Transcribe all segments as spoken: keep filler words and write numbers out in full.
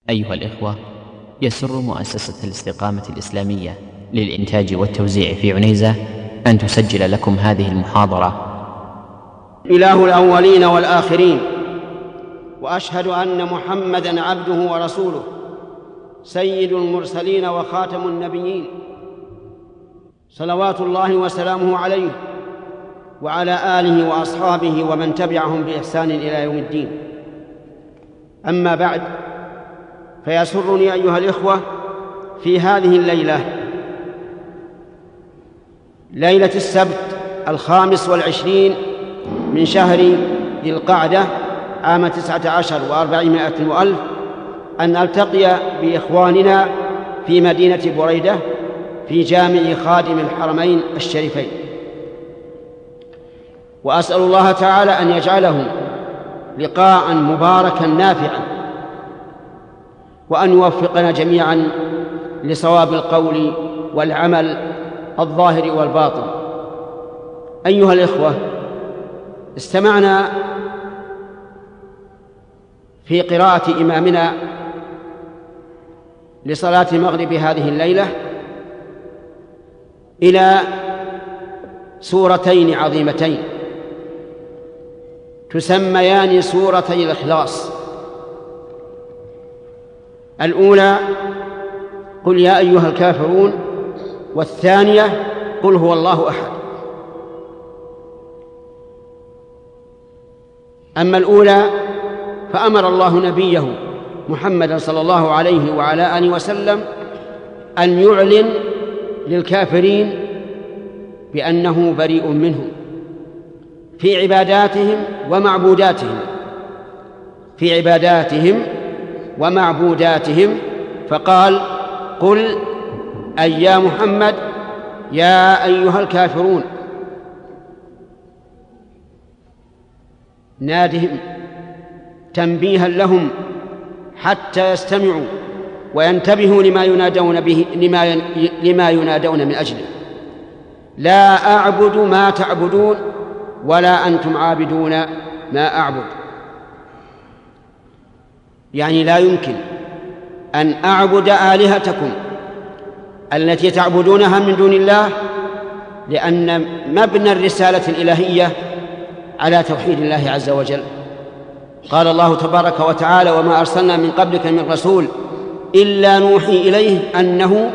أيها الإخوة، يسر مؤسسة الاستقامة الإسلامية للإنتاج والتوزيع في عنيزة أن تسجل لكم هذه المحاضرة. إله الأولين والآخرين، وأشهد أن محمدًا عبده ورسوله سيد المرسلين وخاتم النبيين، صلوات الله وسلامه عليه وعلى آله وأصحابه ومن تبعهم بإحسان إلى يوم الدين. أما بعد، فيسرني أيها الإخوة في هذه الليلة، ليلة السبت الخامس والعشرين من شهر ذي القعدة عام تسعة عشر وأربعمائة وألف، أن ألتقي بإخواننا في مدينة بريدة في جامع خادم الحرمين الشريفين، وأسأل الله تعالى أن يجعله لقاء مباركا نافعا، وأن يوفقنا جميعا لصواب القول والعمل الظاهر والباطن. أيها الإخوة، استمعنا في قراءة إمامنا لصلاة المغرب هذه الليلة إلى سورتين عظيمتين تسميان سورتي الإخلاص. الأولى قل يا أيها الكافرون، والثانية قل هو الله أحد. أما الأولى فأمر الله نبيه محمدا صلى الله عليه وعلى آله وسلم أن يعلن للكافرين بأنه بريء منهم في عباداتهم ومعبوداتهم في عباداتهم ومعبوداتهم فقال: قل أي يا محمد يا أيها الكافرون. نادهم تنبيها لهم حتى يستمعوا وينتبهوا لما ينادون به لما لما ينادون من أجله. لا أعبد ما تعبدون ولا أنتم عابدون ما أعبد. يعني لا يمكن أن أعبد آلهتكم التي تعبدونها من دون الله، لأن مبنى الرسالة الإلهية على توحيد الله عز وجل. قال الله تبارك وتعالى: وما أرسلنا من قبلك من رسول إلا نوحي إليه أنه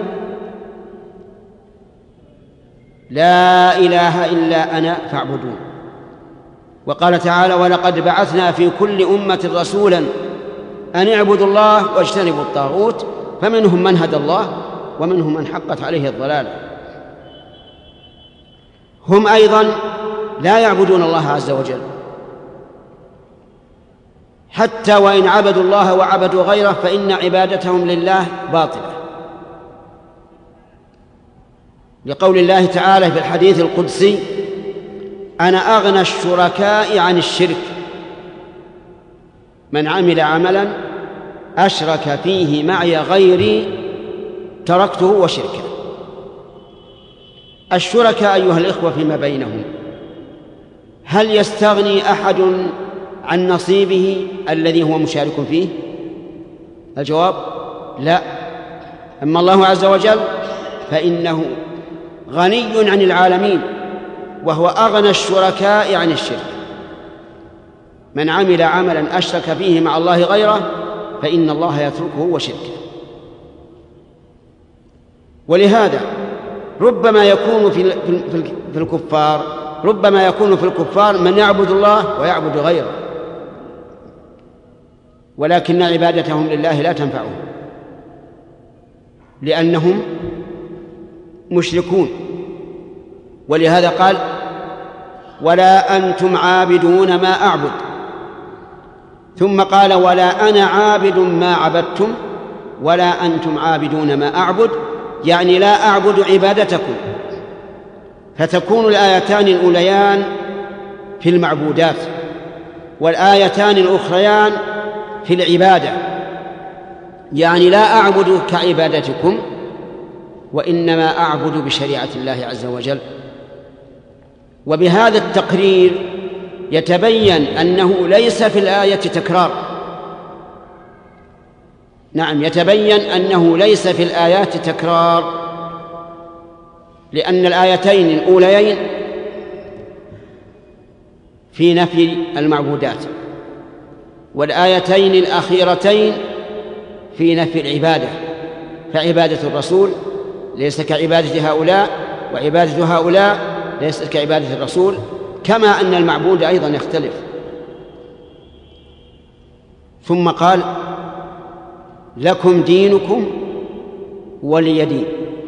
لا إله إلا أنا فاعبدون. وقال تعالى: ولقد بعثنا في كل أمة رسولا أن اعبدوا الله واجتنبوا الطاغوت، فمنهم من هدى الله ومنهم من حقت عليه الضلالة. هم أيضا لا يعبدون الله عز وجل، حتى وإن عبدوا الله وعبدوا غيره فإن عبادتهم لله باطلة، لقول الله تعالى في الحديث القدسي: أنا أغنى الشركاء عن الشرك، من عمل عملا أشرك فيه معي غيري تركته وشركه. الشركاء أيها الإخوة فيما بينهم، هل يستغني أحد عن نصيبه الذي هو مشارك فيه؟ الجواب: لا. أما الله عز وجل فإنه غني عن العالمين، وهو أغنى الشركاء عن الشرك. من عمل عملا أشرك فيه مع الله غيره فإن الله يتركه وشركه. ولهذا ربما يكون في في الكفار ربما يكون في الكفار من يعبد الله ويعبد غيره، ولكن عبادتهم لله لا تنفعهم، لأنهم مشركون. ولهذا قال: ولا أنتم عابدون ما أعبد. ثم قال: ولا أنا عابد ما عبدتم ولا أنتم عابدون ما أعبد، يعني لا أعبد عبادتكم. فتكون الآيتان الأوليان في المعبودات، والآيتان الأخريان في العبادة، يعني لا أعبد كعبادتكم وإنما أعبد بشريعة الله عز وجل. وبهذا التقرير يتبين أنه ليس في الآية تكرار، نعم، يتبين أنه ليس في الآيات تكرار، لأن الآيتين الأوليين في نفي المعبودات، والآيتين الأخيرتين في نفي العبادة، فعبادة الرسول ليس كعبادة هؤلاء، وعبادة هؤلاء ليست كعبادة الرسول، كما أن المعبود أيضا يختلف. ثم قال لكم دينكم ولي دين،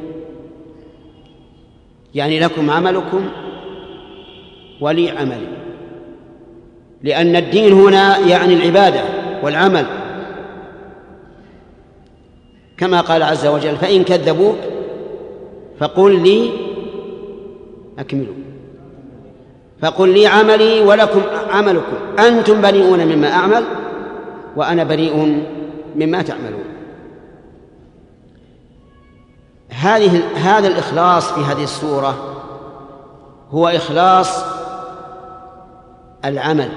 يعني لكم عملكم ولي عملي، لأن الدين هنا يعني العبادة والعمل، كما قال عز وجل فإن كذبوك فقل لي أكملوا فقل لي عملي ولكم عملكم أنتم بريئون مما أعمل وأنا بريء مما تعملون. هذه هذا الإخلاص في هذه السورة هو إخلاص العمل،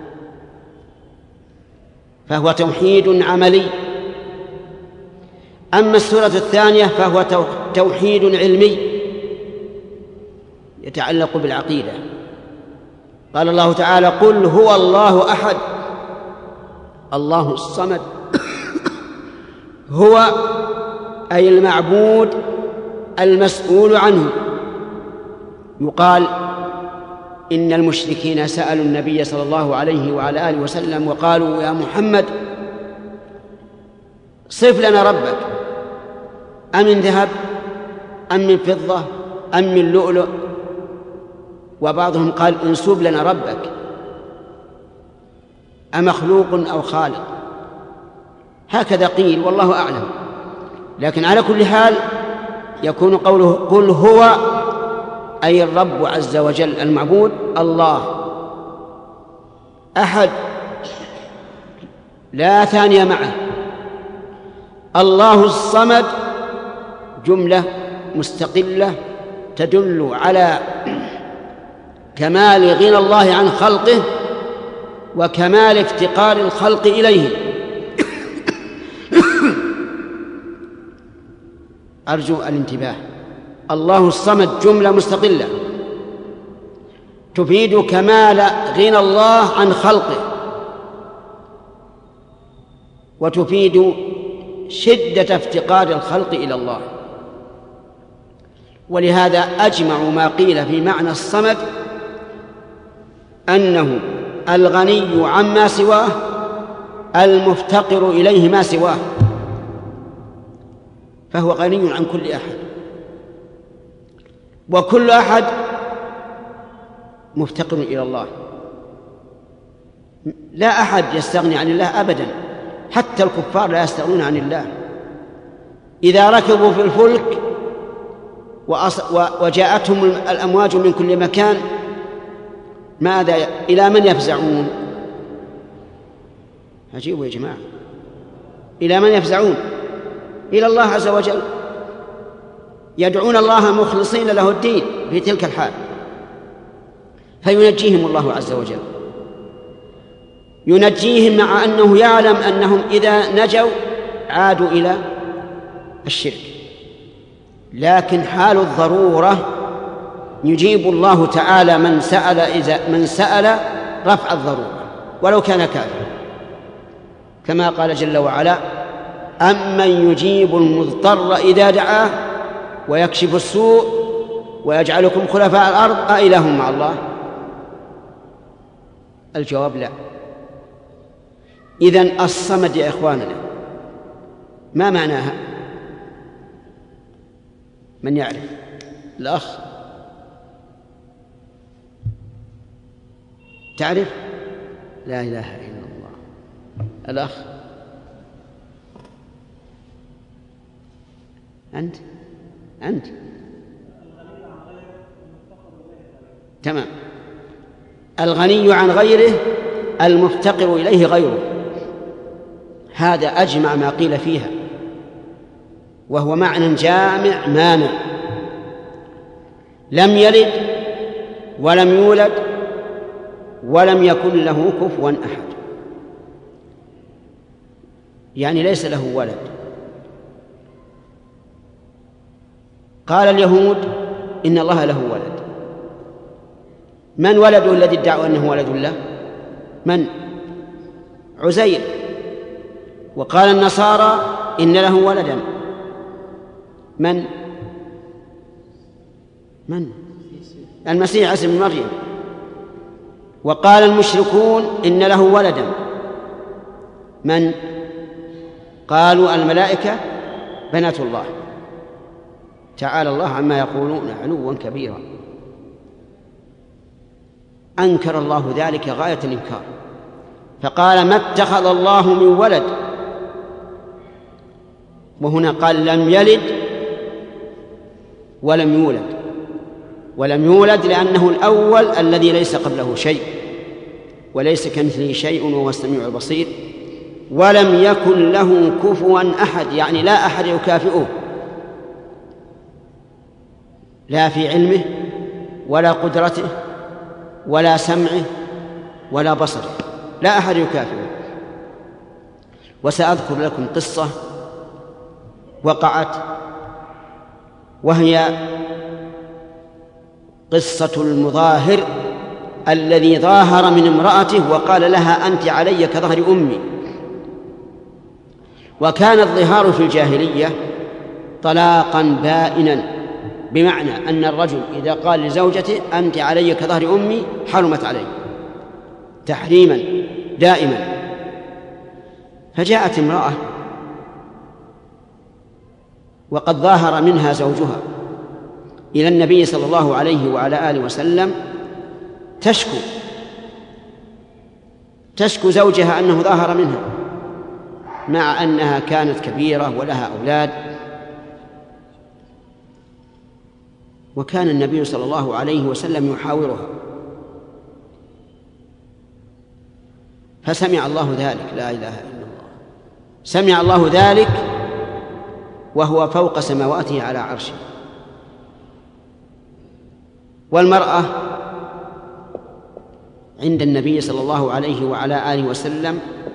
فهو توحيد عملي. أما السورة الثانية فهو توحيد علمي يتعلق بالعقيدة. قال الله تعالى قل هو الله أحد الله الصمد. هو أي المعبود المسؤول عنه. يقال إن المشركين سألوا النبي صلى الله عليه وعلى آله وسلم وقالوا يا محمد صف لنا ربك، أم من ذهب أم من فضة أم من لؤلؤ؟ وبعضهم قال انسب لنا ربك أمخلوق أو خالق، هكذا قيل والله أعلم. لكن على كل حال يكون قوله قل هو أي الرب عز وجل المعبود الله أحد لا ثاني معه. الله الصمد جملة مستقلة تدل على كمال غنى الله عن خلقه وكمال افتقار الخلق إليه. أرجو الانتباه. الله الصمد جملة مستقلة تفيد كمال غنى الله عن خلقه وتفيد شدة افتقار الخلق إلى الله. ولهذا أجمع ما قيل في معنى الصمد أنه الغني عما سواه المفتقر إليه ما سواه، فهو غني عن كل أحد، وكل أحد مفتقر إلى الله. لا أحد يستغني عن الله أبدا، حتى الكفار لا يستغنون عن الله. إذا ركبوا في الفلك وجاءتهم الأمواج من كل مكان ماذا إلى من يفزعون؟ عجيب يا جماعة، إلى من يفزعون؟ إلى الله عز وجل. يدعون الله مخلصين له الدين في تلك الحال فينجيهم الله عز وجل، ينجيهم مع أنه يعلم أنهم إذا نجوا عادوا إلى الشرك، لكن حال الضرورة يجيب الله تعالى من سأل إذا من سأل رفع الضرورة ولو كان كافرا، كما قال جل وعلا أمن يجيب المضطر إذا دعاه ويكشف السوء ويجعلكم خلفاء الأرض أإله مع الله؟ الجواب لا. إذن الصمد يا إخواننا ما معناها؟ من يعرف؟ الأخ تعرف؟ لا إله إلا الله. الأخ أنت أنت تمام. الغني عن غيره المفتقر إليه غيره، هذا أجمع ما قيل فيها، وهو معنى جامع مانع. لم يلد ولم يولد ولم يكن له كفوا أحد. يعني ليس له ولد. قال اليهود إن الله له ولد. من ولده الذي ادعوا أنه ولد الله؟ من؟ عزير. وقال النصارى إن له ولدا. من؟ من؟ المسيح عيسى بن مريم. وقال المشركون إن له ولدا. من؟ قالوا الملائكة بنات الله. تعالى الله عما يقولون علوا كبيرا. أنكر الله ذلك غاية الإنكار، فقال ما اتخذ الله من ولد. وهنا قال لم يلد ولم يولد. ولم يولد لأنه الأول الذي ليس قبله شيء وليس كمثله شيء وهو السميع البصير. ولم يكن له كفوا أحد، يعني لا أحد يكافئه، لا في علمه ولا قدرته ولا سمعه ولا بصره، لا أحد يكافئه. وسأذكر لكم قصة وقعت، وهي قصة المظاهر الذي ظاهر من امرأته وقال لها أنت علي كظهر أمي. وكان الظهار في الجاهلية طلاقا بائنا، بمعنى أن الرجل إذا قال لزوجته أنت علي كظهر أمي حرمت عليه تحريما دائما. فجاءت امرأة وقد ظاهر منها زوجها إلى النبي صلى الله عليه وعلى آله وسلم تشكو تشكو زوجها أنه ظاهر منها، مع أنها كانت كبيرة ولها أولاد. وكان النبي صلى الله عليه وسلم يحاورها، فسمع الله ذلك. لا إله إلا الله. سمع الله ذلك وهو فوق سماواته على عرشه. والمرأة عند النبي صلى الله عليه وعلى آله وسلم،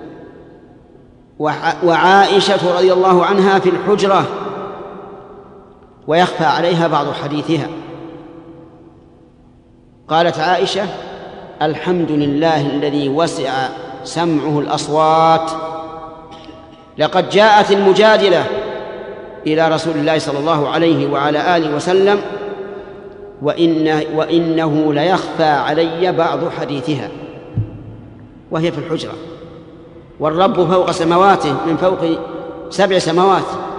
وعائشة رضي الله عنها في الحجرة ويخفى عليها بعض حديثها. قالت عائشة الحمد لله الذي وسع سمعه الأصوات، لقد جاءت المجادلة إلى رسول الله صلى الله عليه وعلى آله وسلم وإن وإنه ليخفى علي بعض حديثها، وهي في الحجرة والرب فوق سماواته من فوق سبع سماوات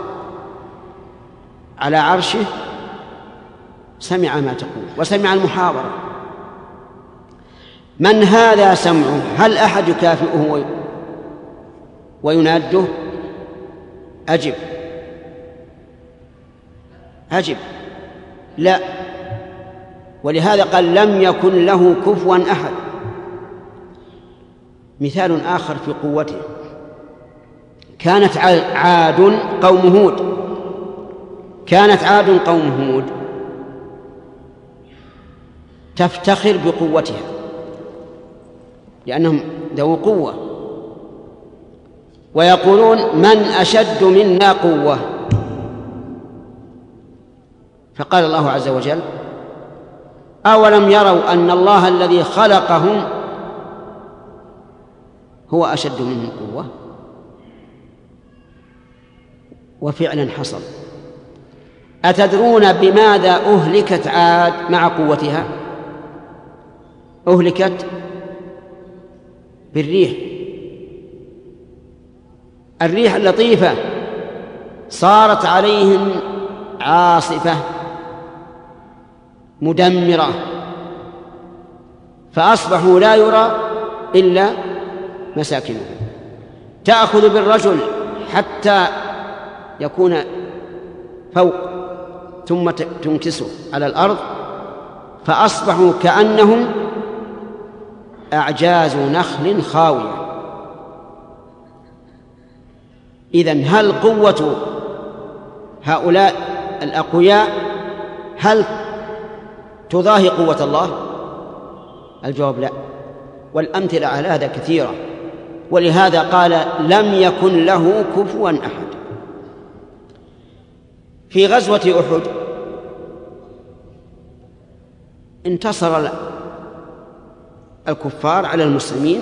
على عرشه، سمع ما تقول وسمع المحاورة. من هذا سمعه؟ هل أحد يكافئه ويناده؟ أجب أجب لا. ولهذا قال لم يكن له كفوا أحد. مثال آخر في قوته، كانت عاد قوم هود كانت عاد قوم هود تفتخر بقوتها لأنهم ذو قوة، ويقولون من أشد منا قوة. فقال الله عز وجل أولم يروا أن الله الذي خلقهم هو أشد منهم قوة؟ وفعلا حصل. أتدرون بماذا أهلكت عاد مع قوتها؟ أهلكت بالريح. الريح اللطيفة صارت عليهم عاصفة مدمرة، فأصبحوا لا يرى إلا مساكنهم، تأخذ بالرجل حتى يكون فوق ثم تنكسه على الأرض، فأصبحوا كأنهم أعجاز نخل خاوية. إذن هل قوة هؤلاء الأقوياء هل تضاهي قوة الله؟ الجواب لا. والأمثلة على هذا كثيرة. ولهذا قال لم يكن له كفوا أحد. في غزوة أحد انتصر الكفار على المسلمين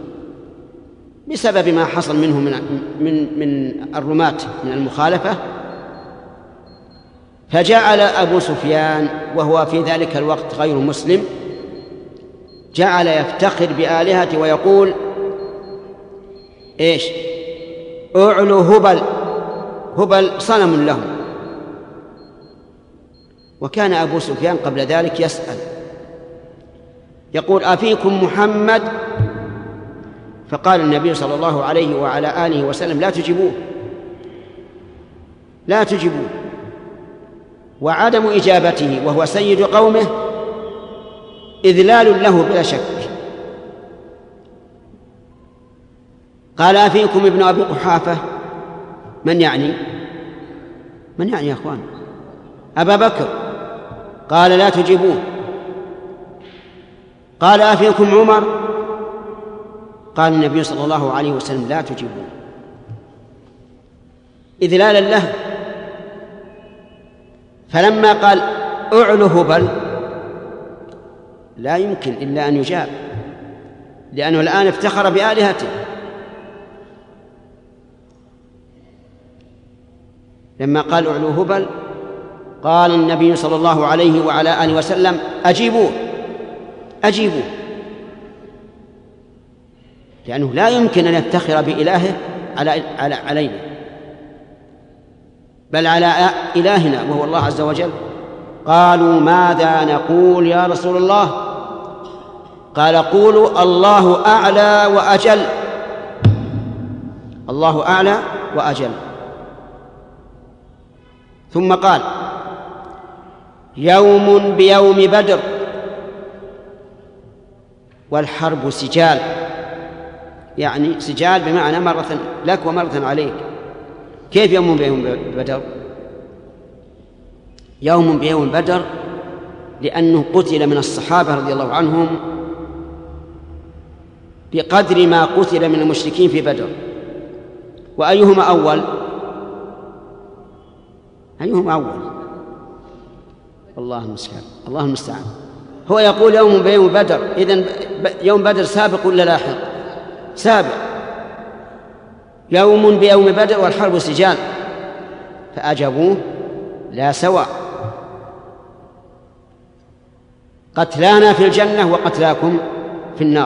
بسبب ما حصل منه من من من الرماة من المخالفة، فجعل أبو سفيان وهو في ذلك الوقت غير مسلم جعل يفتخر بآلهته ويقول إيش؟ أعلو هبل، هبل صنم لهم. وكان أبو سفيان قبل ذلك يسأل يقول أفيكم محمد؟ فقال النبي صلى الله عليه وعلى آله وسلم لا تجيبوه، لا تجيبوه. وعدم إجابته وهو سيد قومه إذلال له بلا شك. قال أفيكم ابن أبي قحافة؟ من يعني؟ من يعني يا أخوان؟ أبا بكر. قال لا تجيبوه. قال أفيكم عمر؟ قال النبي صلى الله عليه وسلم لا تجيبوه، إذلالا له. فلما قال أعلو هبل لا يمكن إلا أن يجاب، لأنه الآن افتخر بآلهته. لما قال أعلو هبل قال النبي صلى الله عليه وعلى آله وسلم أجيبوه أجيبوه، لأنه لا يمكن أن يفتخر بإلهه على على علينا، بل على إلهنا وهو الله عز وجل. قالوا ماذا نقول يا رسول الله؟ قال قولوا الله أعلى وأجل، الله أعلى وأجل. ثم قال يوم بيوم بدر والحرب سجال، يعني سجال بمعنى مرة لك ومرة عليك. كيف يوم بيوم بدر؟ يوم بيوم بدر لأنه قتل من الصحابة رضي الله عنهم بقدر ما قتل من المشركين في بدر. وأيهما أول؟ أيهما أول؟ الله المستعان، الله المستعان. هو يقول يوم بيوم بدر، إذن يوم بدر سابق ولا لاحق؟ سابق. يوم بيوم بدر والحرب سجال. فأجابوه لا سواء، قتلانا في الجنة وقتلاكم في النار.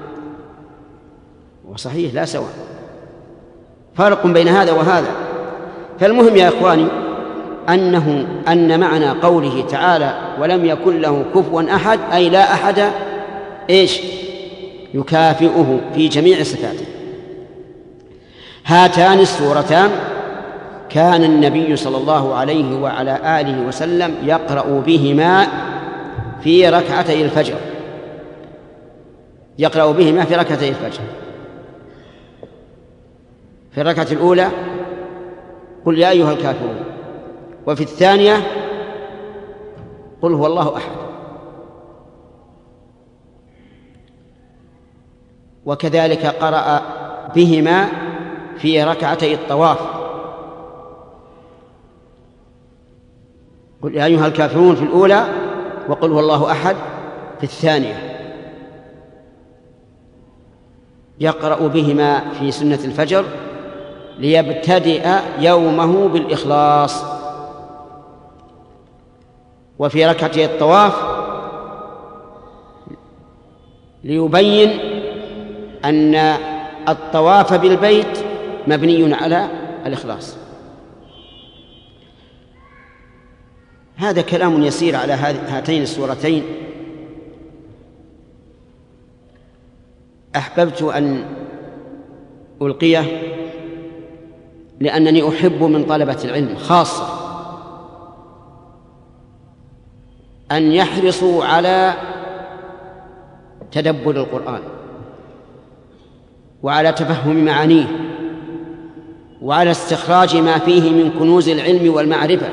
وصحيح لا سواء، فرق بين هذا وهذا. فالمهم يا إخواني أنه أن معنى قوله تعالى ولم يكن له كفوا أحد أي لا أحد إيش يكافئه في جميع صفاته. هاتان السورتان كان النبي صلى الله عليه وعلى آله وسلم يقرأ بهما في ركعتي الفجر، يقرأ بهما في ركعتي الفجر. في الركعة الأولى قل يا أيها الكافرون، وفي الثانية قل هو الله أحد. وكذلك قرأ بهما في ركعتي الطواف قل يا أيها الكافرون في الأولى وقل هو الله أحد في الثانية. يقرأ بهما في سنة الفجر ليبتدئ يومه بالإخلاص. وفي ركعتي الطواف ليبين أن الطواف بالبيت مبني على الإخلاص. هذا كلام يسير على هاتين السورتين. أحببت أن ألقيه لأنني أحب من طلبة العلم خاصة أن يحرصوا على تدبر القرآن وعلى تفهم معانيه وعلى استخراج ما فيه من كنوز العلم والمعرفة،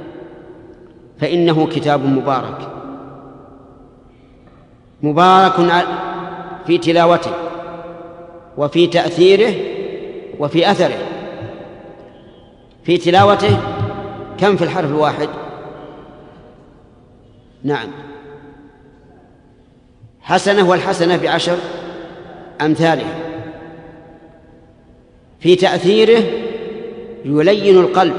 فإنه كتاب مبارك مبارك في تلاوته وفي تأثيره وفي أثره. في تلاوته كم في الحرف الواحد؟ نعم، حسنة، والحسنة بعشر أمثالها. في تأثيره يلين القلب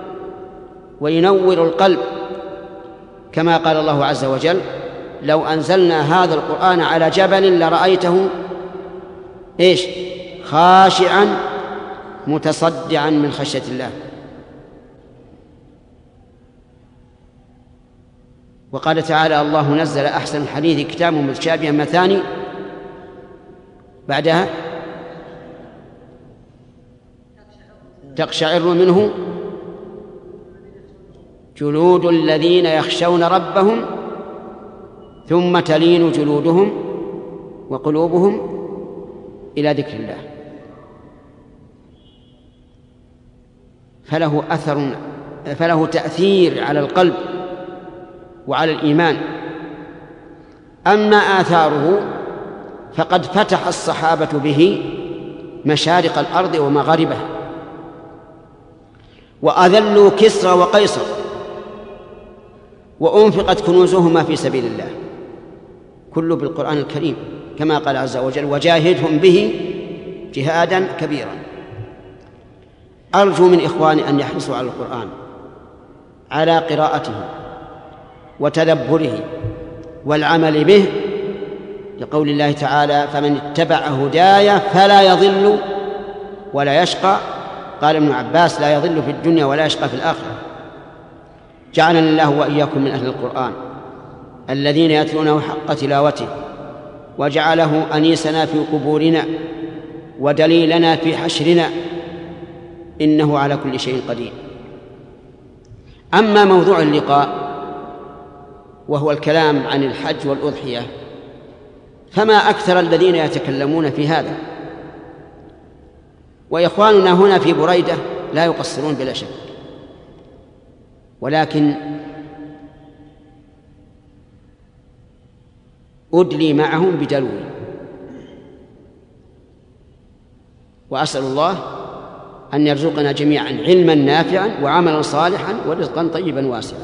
وينور القلب، كما قال الله عز وجل: لو أنزلنا هذا القرآن على جبل لرأيته إيش؟ خاشعا متصدعا من خشية الله. وقال تعالى: الله نزل أحسن الحديث كتاب متشابها مثاني، بعدها تقشعر منه جلود الذين يخشون ربهم ثم تلين جلودهم وقلوبهم إلى ذكر الله. فله أثر، فله تأثير على القلب وعلى الإيمان. أما آثاره فقد فتح الصحابة به مشارق الأرض ومغاربها، وأذلوا كسرى وقيصر، وأنفقت كنوزهما في سبيل الله، كله بالقرآن الكريم، كما قال عز وجل: وجاهدهم به جهادا كبيرا. أرجو من إخواني أن يحرصوا على القرآن، على قراءته وتدبره والعمل به، لقول الله تعالى: فمن اتبع هداي فلا يضل ولا يشقى. قال ابن عباس: لا يضل في الدنيا ولا يشقى في الآخرة. جعلنا الله وإياكم من أهل القرآن الذين يتلونه حق تلاوته، وجعله أنيسنا في قبورنا ودليلنا في حشرنا، إنه على كل شيء قدير. أما موضوع اللقاء وهو الكلام عن الحج والأضحية، فما أكثر الذين يتكلمون في هذا، وإخواننا هنا في بريدة لا يقصرون بلا شك، ولكن أدلي معهم بدلوي، وأسأل الله أن يرزقنا جميعا علما نافعا وعملا صالحا ورزقا طيبا واسعا.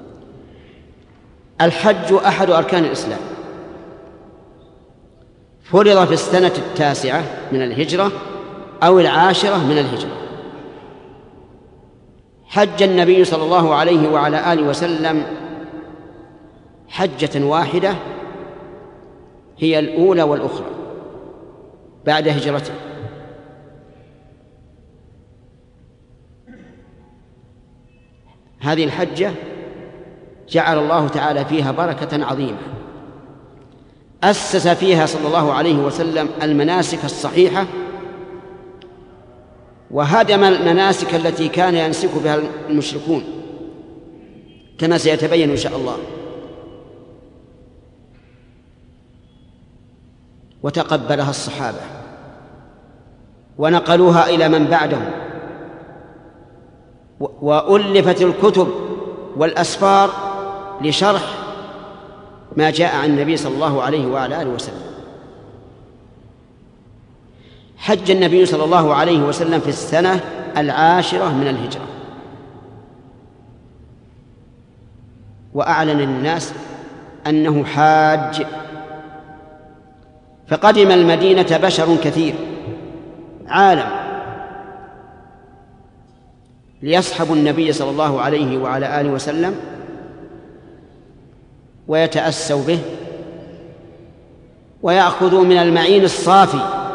الحج أحد أركان الإسلام، فرض في السنة التاسعة من الهجرة أو العاشرة من الهجرة. حج النبي صلى الله عليه وعلى آله وسلم حجة واحدة هي الأولى والأخرى بعد هجرته، هذه الحجة جعل الله تعالى فيها بركة عظيمة، أسس فيها صلى الله عليه وسلم المناسك الصحيحة، وهدم المناسك التي كان ينسك بها المشركون كما سيتبين إن شاء الله، وتقبلها الصحابة ونقلوها إلى من بعدهم، وألفت الكتب والأسفار لشرح ما جاء عن النبي صلى الله عليه وعلى آله وسلم. حج النبي صلى الله عليه وسلم في السنة العاشرة من الهجرة، وأعلن للناس أنه حاج، فقدم المدينة بشر كثير عالم ليصحبوا النبي صلى الله عليه وعلى آله وسلم ويتأسوا به ويأخذوا من المعين الصافي.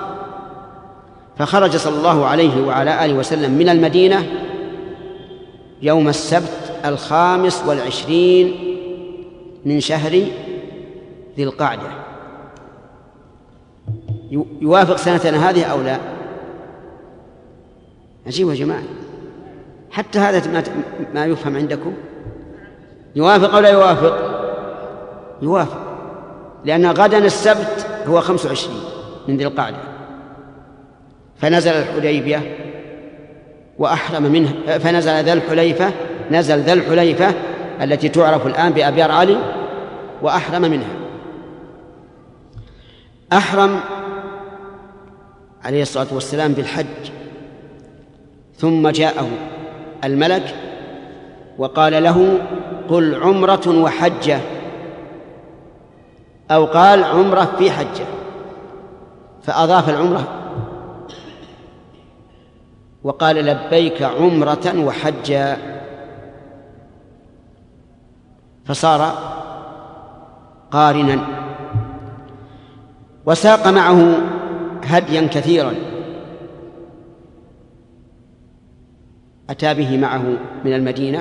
فخرج صلى الله عليه وعلى آله وسلم من المدينة يوم السبت الخامس والعشرين من شهر ذي القعدة، يوافق سنتنا هذه أو لا؟ عجيب يا جماعة، حتى هذا ما يفهم عندكم. يوافق أو لا يوافق؟ يوافق، لأن غدا السبت هو خمس وعشرين من ذي القعدة، فنزل الحديبية وأحرم منها، فنزل ذا الحليفة، نزل ذا الحليفة التي تعرف الآن بأبيار علي، وأحرم منها. أحرم عليه الصلاة والسلام بالحج، ثم جاءه الملك وقال له قل عمرة وحجة، أو قال عمرة في حجة، فأضاف العمرة وقال لبيك عمرة وحجة، فصار قارنا. وساق معه هديا كثيرا أتى به معه من المدينة،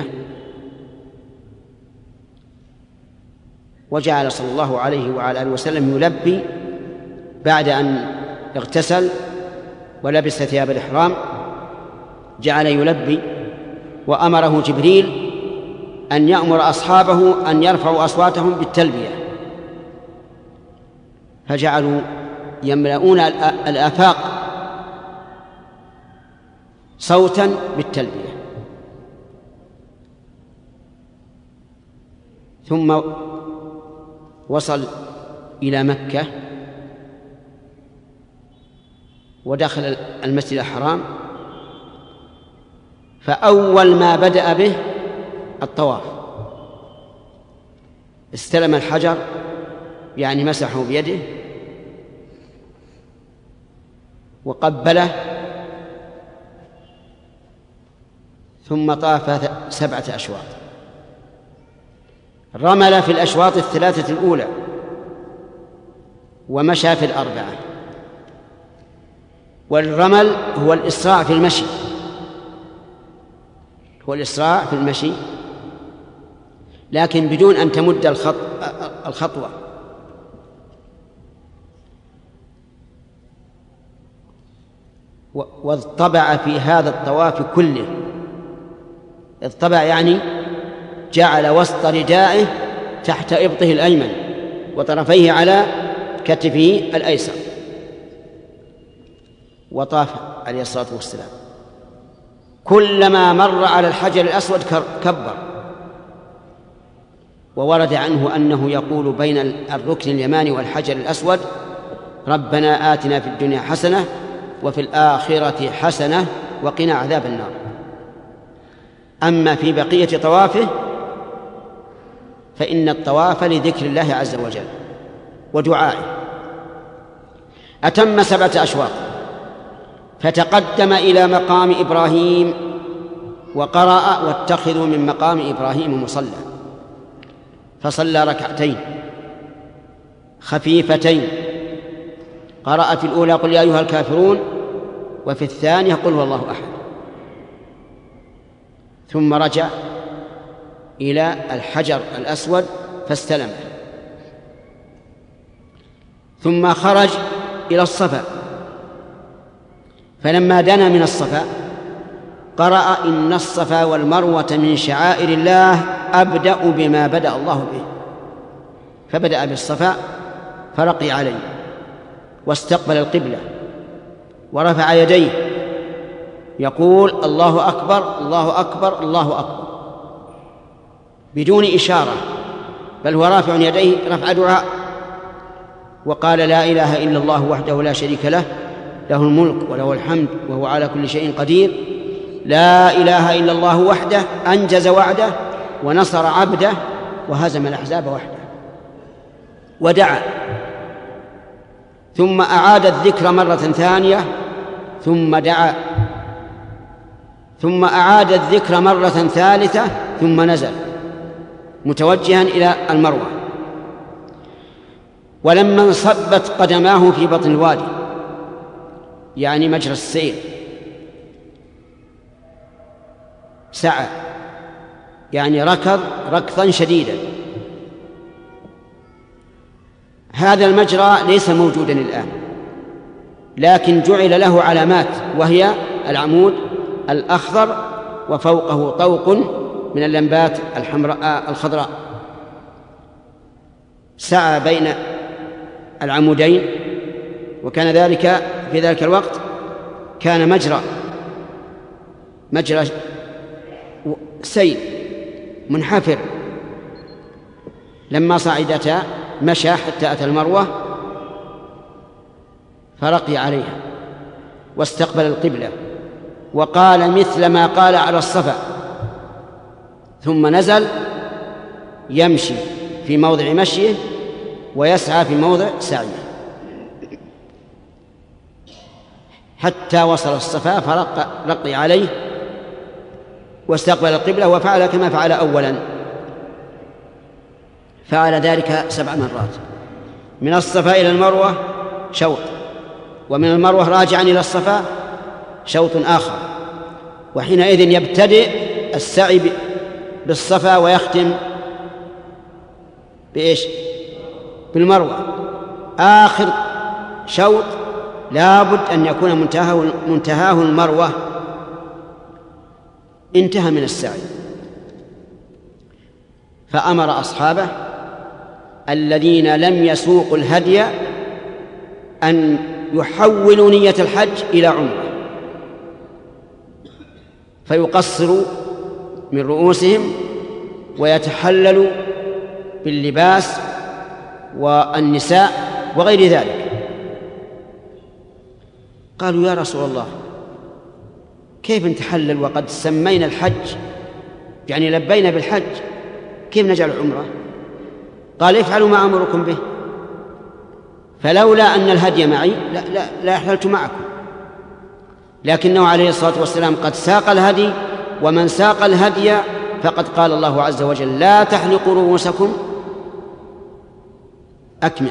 وجعل صلى الله عليه وعلى آله وسلم يلبي بعد أن اغتسل ولبس ثياب الإحرام، جعل يلبي، وأمره جبريل أن يأمر أصحابه أن يرفعوا أصواتهم بالتلبية، فجعلوا يملؤون الآفاق صوتا بالتلبية. ثم وصل إلى مكة ودخل المسجد الحرام، فأول ما بدأ به الطواف، استلم الحجر يعني مسحه بيده وقبله، ثم طاف سبعة أشواط، رمل في الأشواط الثلاثة الأولى ومشى في الأربعة. والرمل هو الإسراع في المشي، هو الإسراع في المشي لكن بدون أن تمد الخط الخطوة. واضطبع في هذا الطواف كله، اضطبع يعني جعل وسط ردائه تحت إبطه الأيمن وطرفيه على كتفه الأيسر، وطاف عليه الصلاة والسلام. كلما مر على الحجر الأسود كبر. وورد عنه أنه يقول بين الركن اليماني والحجر الأسود ربنا آتنا في الدنيا حسنة وفي الآخرة حسنة وقنا عذاب النار. أما في بقية طوافه فإن الطواف لذكر الله عز وجل ودعائه. أتم سبعة أشواط فتقدم إلى مقام إبراهيم وقرأ واتخذوا من مقام إبراهيم مصلى، فصلى ركعتين خفيفتين، قرأ في الأولى قل يا أيها الكافرون، وفي الثانية قل هو الله أحد، ثم رجع إلى الحجر الأسود فاستلمه، ثم خرج إلى الصفا، فلما دنا من الصفا قرأ إن الصفا والمروة من شعائر الله أبدأ بما بدأ الله به، فبدأ بالصفا فرقي عليه واستقبل القبلة ورفع يديه يقول الله أكبر الله أكبر الله أكبر بدون إشارة، بل هو رافع يديه رفع دعاء، وقال لا إله إلا الله وحده لا شريك له له الملك وله الحمد وهو على كل شيء قدير، لا إله إلا الله وحده أنجز وعده ونصر عبده وهزم الأحزاب وحده. ودعا، ثم أعاد الذكر مرة ثانية ثم دعا، ثم أعاد الذكر مرة ثالثة ثم نزل متوجها إلى المروة. ولما انصبت قدماه في بطن الوادي يعني مجرى السير سعى، يعني ركض ركضا شديدا. هذا المجرى ليس موجودا الآن، لكن جعل له علامات، وهي العمود الأخضر وفوقه طوق من اللمبات الحمراء الخضراء. سعى بين العمودين، وكان ذلك في ذلك الوقت كان مجرى مجرى سيل منحفر. لما صعدتا مشى حتى أتى المروة فرقي عليها واستقبل القبلة وقال مثل ما قال على الصفا، ثم نزل يمشي في موضع مشيه ويسعى في موضع سعيه حتى وصل الصفا فرقي عليه واستقبل القبلة، وفعل كما فعل أولا، فعل ذلك سبع مرات. من الصفا إلى المروة شوط، ومن المروة راجعا إلى الصفا شوط آخر، وحينئذ يبتدئ السعي بالصفا ويختم بإيش؟ بالمروة. آخر شوط لابد أن يكون منتهاه, منتهاه المروة، انتهى من السعي. فأمر أصحابه الذين لم يسوقوا الهدي أن يحولوا نية الحج إلى عمرة، فيقصروا من رؤوسهم ويتحللوا باللباس والنساء وغير ذلك. قالوا يا رسول الله كيف نتحلل وقد سمينا الحج، يعني لبينا بالحج، كيف نجعل عمرة؟ قال افعلوا ما أمركم به، فلولا أن الهدي معي لا, لا, لا أحللت معكم، لكنه عليه الصلاة والسلام قد ساق الهدي، ومن ساق الهدي فقد قال الله عز وجل لا تحلقوا رؤوسكم أكمل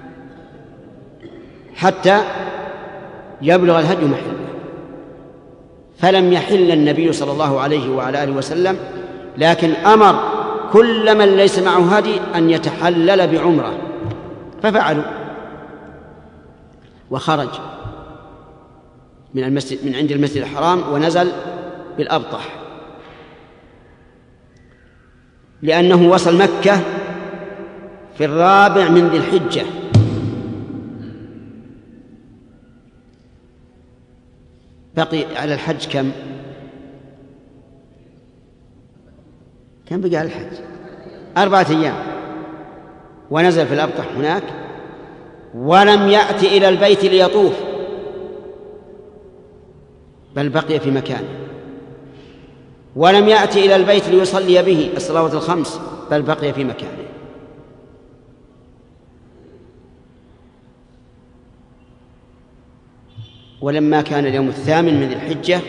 حتى يبلغ الهدي محله. فلم يحل النبي صلى الله عليه وعلى آله وسلم، لكن أمر كل من ليس معه هدي أن يتحلل بعمرة، ففعلوا. وخرج من المسجد من عند المسجد الحرام ونزل بالأبطح، لأنه وصل مكة في الرابع من ذي الحجة، بقي على الحج كم؟ كم بقي على الحج؟ أربعة أيام. ونزل في الأبطح هناك، ولم يأتي إلى البيت ليطوف، بل بقي في مكانه. ولم يأتي إلى البيت ليصلي به الصلوات الخمس، بل بقي في مكانه. ولما كان اليوم الثامن من ذي الحجة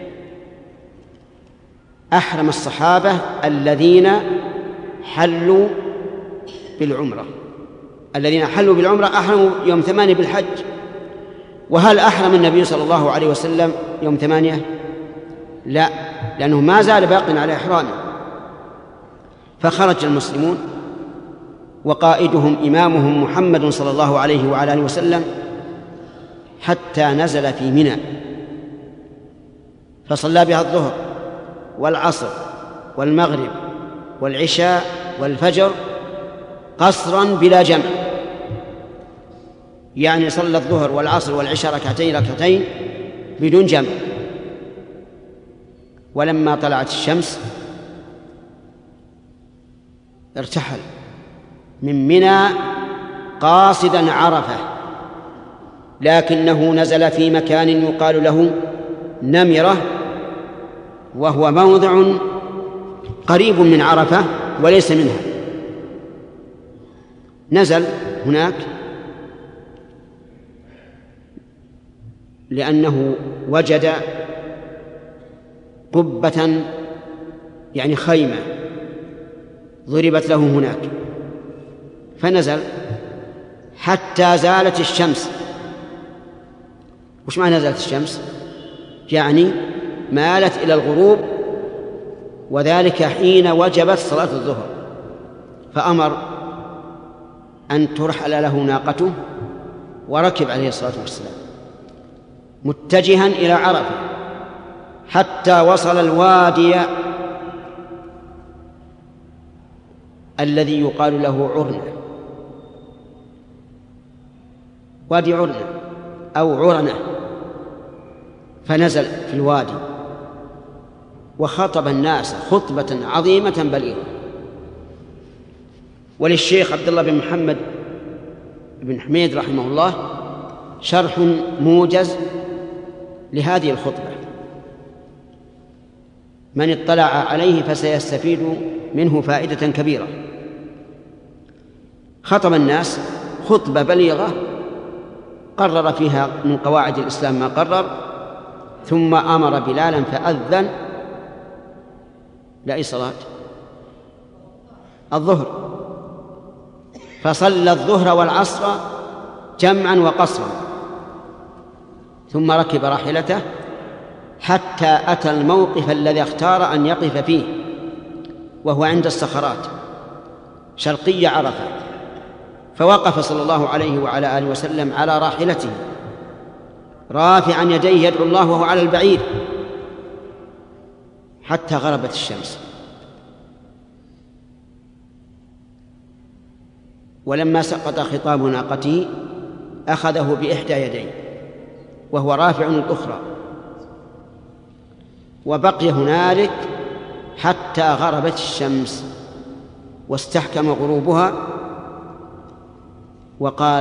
أحرم الصحابة الذين حلوا بالعمرة، الذين حلوا بالعمرة أحرموا يوم ثمانية بالحج. وهل أحرم النبي صلى الله عليه وسلم يوم ثمانية؟ لا، لأنه ما زال باق على إحرامه. فخرج المسلمون وقائدهم إمامهم محمد صلى الله عليه وعلى آله وسلم حتى نزل في منى، فصلى بها الظهر والعصر والمغرب والعشاء والفجر قصرا بلا جمع، يعني صلى الظهر والعصر والعشاء ركعتين ركعتين بدون جمع. ولما طلعت الشمس ارتحل من منى قاصدا عرفة، لكنه نزل في مكان يقال له نمرة، وهو موضع قريب من عرفة وليس منها. نزل هناك لأنه وجد قبة يعني خيمة ضربت له هناك، فنزل حتى زالت الشمس. وش معنى زالت الشمس؟ يعني مالت إلى الغروب، وذلك حين وجبت صلاة الظهر، فأمر أن ترحل له ناقته وركب عليه الصلاة والسلام متجها إلى عرفة حتى وصل الوادي الذي يقال له عرنة، وادي عرنة أو عرنة، فنزل في الوادي وخطب الناس خطبة عظيمة بليغة. وللشيخ عبد الله بن محمد بن حميد رحمه الله شرح موجز لهذه الخطبة، من اطلع عليه فسيستفيد منه فائدة كبيرة. خطب الناس خطبة بليغة قرر فيها من قواعد الإسلام ما قرر، ثم أمر بلالا فأذن لأي صلاة؟ الظهر، فصلى الظهر والعصر جمعا وقصرا، ثم ركب راحلته حتى أتى الموقف الذي اختار أن يقف فيه، وهو عند الصخرات شرقي عرفة، فوقف صلى الله عليه وعلى آله وسلم على راحلته رافعا يديه يدعو الله وهو على البعير حتى غربت الشمس. ولما سقط خطام ناقته أخذه بإحدى يديه وهو رافع الأخرى، وبقي هنالك حتى غربت الشمس واستحكم غروبها، وقال: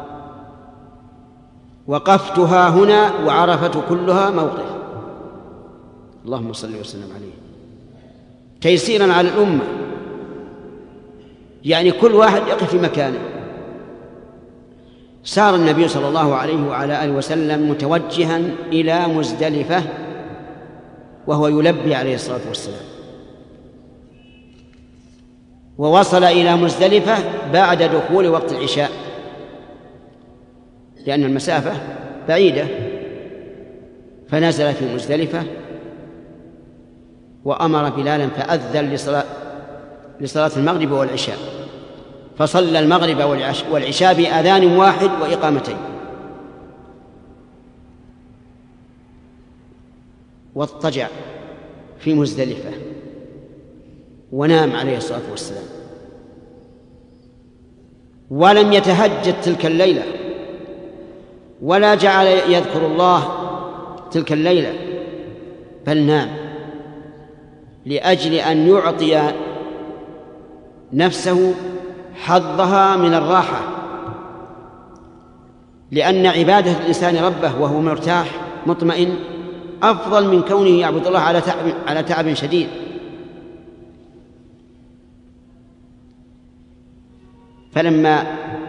وقفتها هنا وعرفة كلها موقف. اللهم صل وسلم عليه، تيسيرا على الأمة، يعني كل واحد يقف في مكانه. سار النبي صلى الله عليه وعلى آله وسلم متوجها إلى مزدلفة وهو يلبي عليه الصلاة والسلام، ووصل إلى مزدلفة بعد دخول وقت العشاء لأن المسافة بعيدة، فنزل في مزدلفة وأمر بلالا فأذن لصلاة, لصلاة المغرب والعشاء، فصلى المغرب والعشاء بأذان واحد وإقامتين، واضطجع في مزدلفة ونام عليه الصلاة والسلام، ولم يتهجد تلك الليلة ولا جعل يذكر الله تلك الليلة، بل نام لأجل أن يعطي نفسه حظها من الراحة، لأن عبادة الإنسان ربه وهو مرتاح مطمئن أفضل من كونه يعبد الله على تعب, على تعب شديد. فلما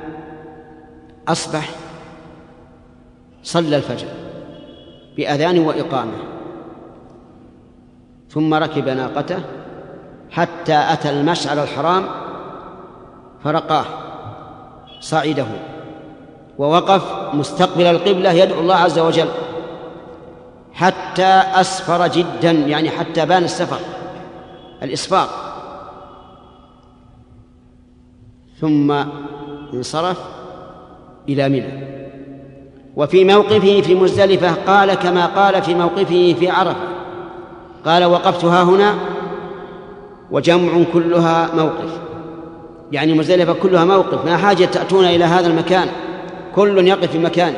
أصبح صلى الفجر بأذان وإقامة، ثم ركب ناقته حتى أتى المشعر الحرام فرقاه صعده ووقف مستقبل القبلة يدعو الله عز وجل حتى أسفر جدا، يعني حتى بان السفر الإسفار، ثم انصرف إلى منى. وفي موقفه في مزدلفة قال كما قال في موقفه في عرفة، قال: وقفت ها هنا وجمع كلها موقف، يعني مزدلفة كلها موقف، ما حاجة تأتون إلى هذا المكان، كل يقف في مكانه.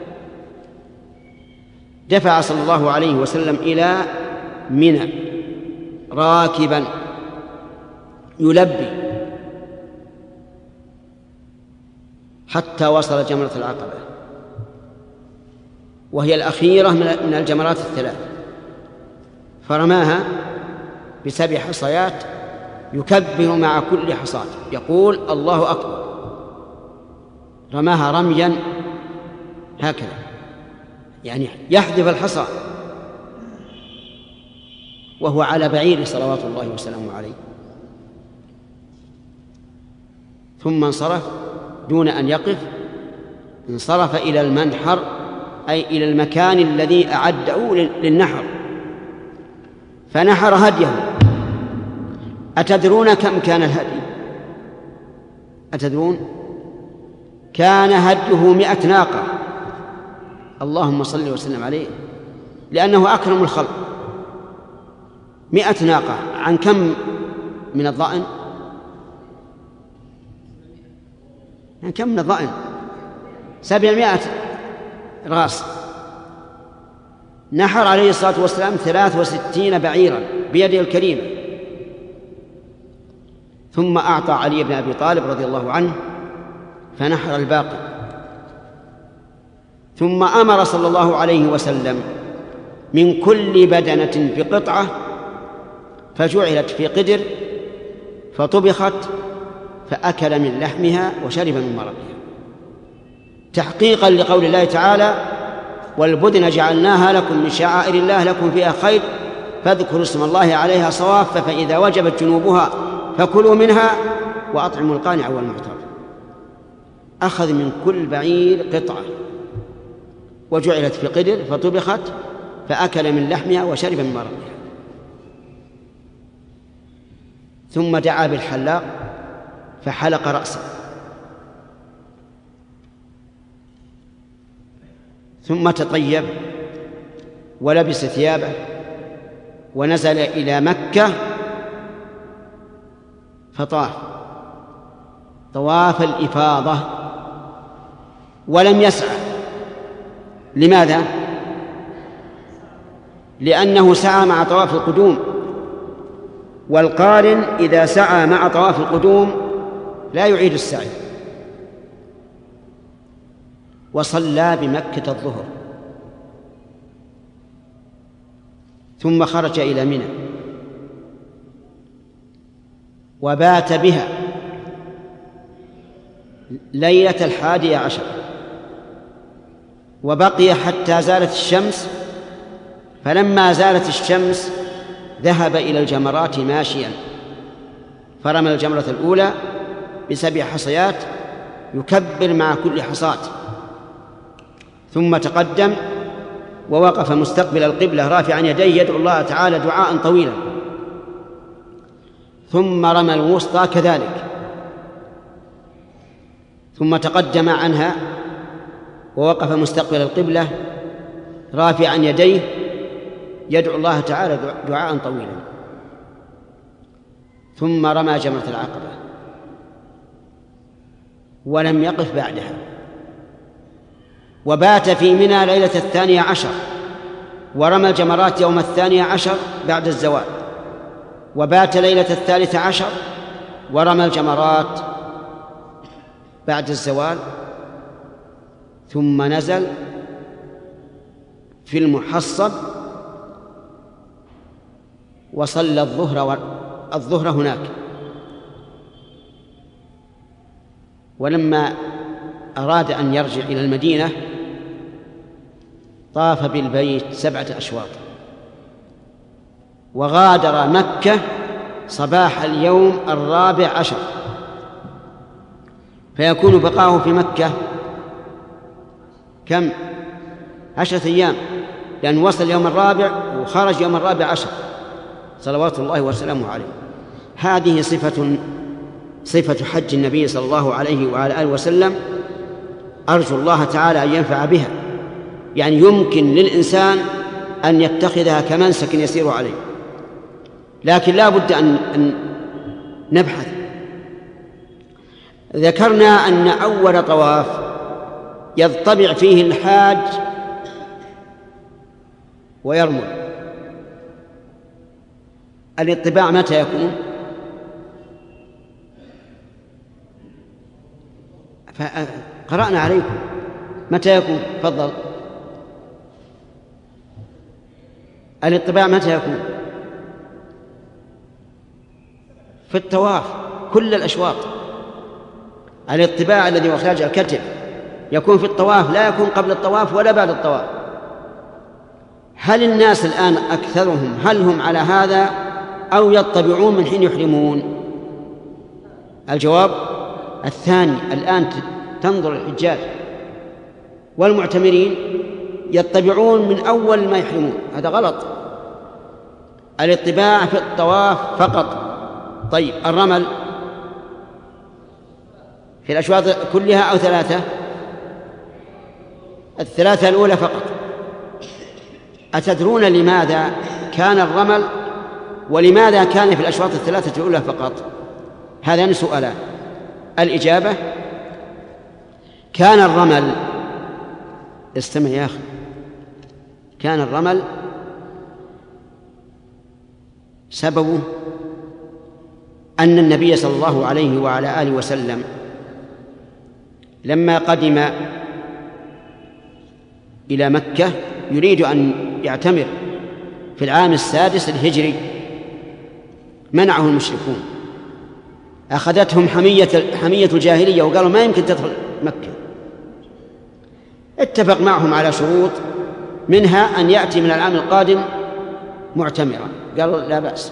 دفع صلى الله عليه وسلم إلى منى راكبا يلبي حتى وصل جمرة العقبة، وهي الأخيرة من الجمرات الثلاث، فرماها بسبع حصيات يكبر مع كل حصاة يقول: الله أكبر. رماها رميا هكذا، يعني يحذف الحصى وهو على بعير صلوات الله وسلامه عليه، ثم انصرف دون أن يقف، انصرف إلى المنحر، أي إلى المكان الذي أعده للنحر، فنحر هديه. أتدرون كم كان الهدي؟ أتدرون؟ كان هديه مئة ناقة، اللهم صل وسلم عليه، لأنه أكرم الخلق. مئة ناقة عن كم من الضأن؟ عن كم من الضأن؟ سبعمائة راس. نحر عليه الصلاة والسلام ثلاث وستين بعيرا بيده الكريمة، ثم أعطى علي بن أبي طالب رضي الله عنه فنحر الباقي، ثم أمر صلى الله عليه وسلم من كل بدنة بقطعة فجعلت في قدر فطبخت فأكل من لحمها وشرب من مرقها، تحقيقا لقول الله تعالى: والبدن جعلناها لكم من شعائر الله لكم فيها خير فاذكروا اسم الله عليها صواف فإذا وجبت جنوبها فكلوا منها وأطعموا القانع والمعتر. أخذ من كل بعير قطعة وجعلت في قدر فطبخت فأكل من لحمها وشرب من مرقها. ثم دعا بالحلاق فحلق رأسه، ثم تطيب ولبس ثيابه ونزل إلى مكة فطاف طواف الإفاضة ولم يسعى. لماذا؟ لأنه سعى مع طواف القدوم، والقارن إذا سعى مع طواف القدوم لا يعيد السعي. وصلى بمكة الظهر ثم خرج إلى منى وبات بها ليلة الحادية عشر، وبقي حتى زالت الشمس، فلما زالت الشمس ذهب إلى الجمرات ماشيا فرمى الجمرة الأولى بسبع حصيات يكبر مع كل حصاة، ثم تقدم ووقف مستقبل القبلة رافعا يديه يدعو الله تعالى دعاء طويلا، ثم رمى الوسطى كذلك، ثم تقدم عنها ووقف مستقبل القبلة رافعا يديه يدعو الله تعالى دعاء طويلا، ثم رمى جمرة العقبة ولم يقف بعدها، وبات في منى ليلة الثانية عشر، ورمى الجمرات يوم الثانية عشر بعد الزوال، وبات ليلة الثالثة عشر ورمى الجمرات بعد الزوال، ثم نزل في المحصب وصلى الظهر الظهر هناك. ولما أراد أن يرجع إلى المدينة طاف بالبيت سبعة أشواط، وغادر مكة صباح اليوم الرابع عشر، فيكون بقاؤه في مكة كم؟ عشرة أيام، لأن وصل يوم الرابع وخرج يوم الرابع عشر صلوات الله وسلامه عليه. هذه صفة صفة حج النبي صلى الله عليه وعلى آله وسلم، أرجو الله تعالى أن ينفع بها، يعني يمكن للإنسان أن يتخذها كمنسك يسير عليه، لكن لا بد أن نبحث. ذكرنا أن أول طواف يضطبع فيه الحاج ويرمل. الاطباع متى يكون؟ فقرأنا عليكم متى يكون؟ تفضل. الاطباع متى يكون؟ في الطواف كل الأشواط. الاطباع الذي هو خارج الكتف يكون في الطواف، لا يكون قبل الطواف ولا بعد الطواف. هل الناس الآن أكثرهم هل هم على هذا أو يطبعون من حين يحرمون؟ الجواب الثاني. الآن تنظر الحجاج والمعتمرين يطبعون من أول ما يحرمون، هذا غلط. الاطباع في الطواف فقط. طيب الرمل في الأشواط كلها أو ثلاثة؟ الثلاثة الأولى فقط. أتدرون لماذا كان الرمل ولماذا كان في الأشواط الثلاثة الأولى فقط؟ هذان سؤالان. الإجابة: كان الرمل، استمع يا أخي، كان الرمل سببه أن النبي صلى الله عليه وعلى آله وسلم لما قدم إلى مكة يريد أن يعتمر في العام السادس الهجري، منعه المشركون، أخذتهم حمية حمية الجاهلية وقالوا ما يمكن تدخل مكة. اتفق معهم على شروط، منها أن يأتي من العام القادم معتمرا، قالوا لا بأس.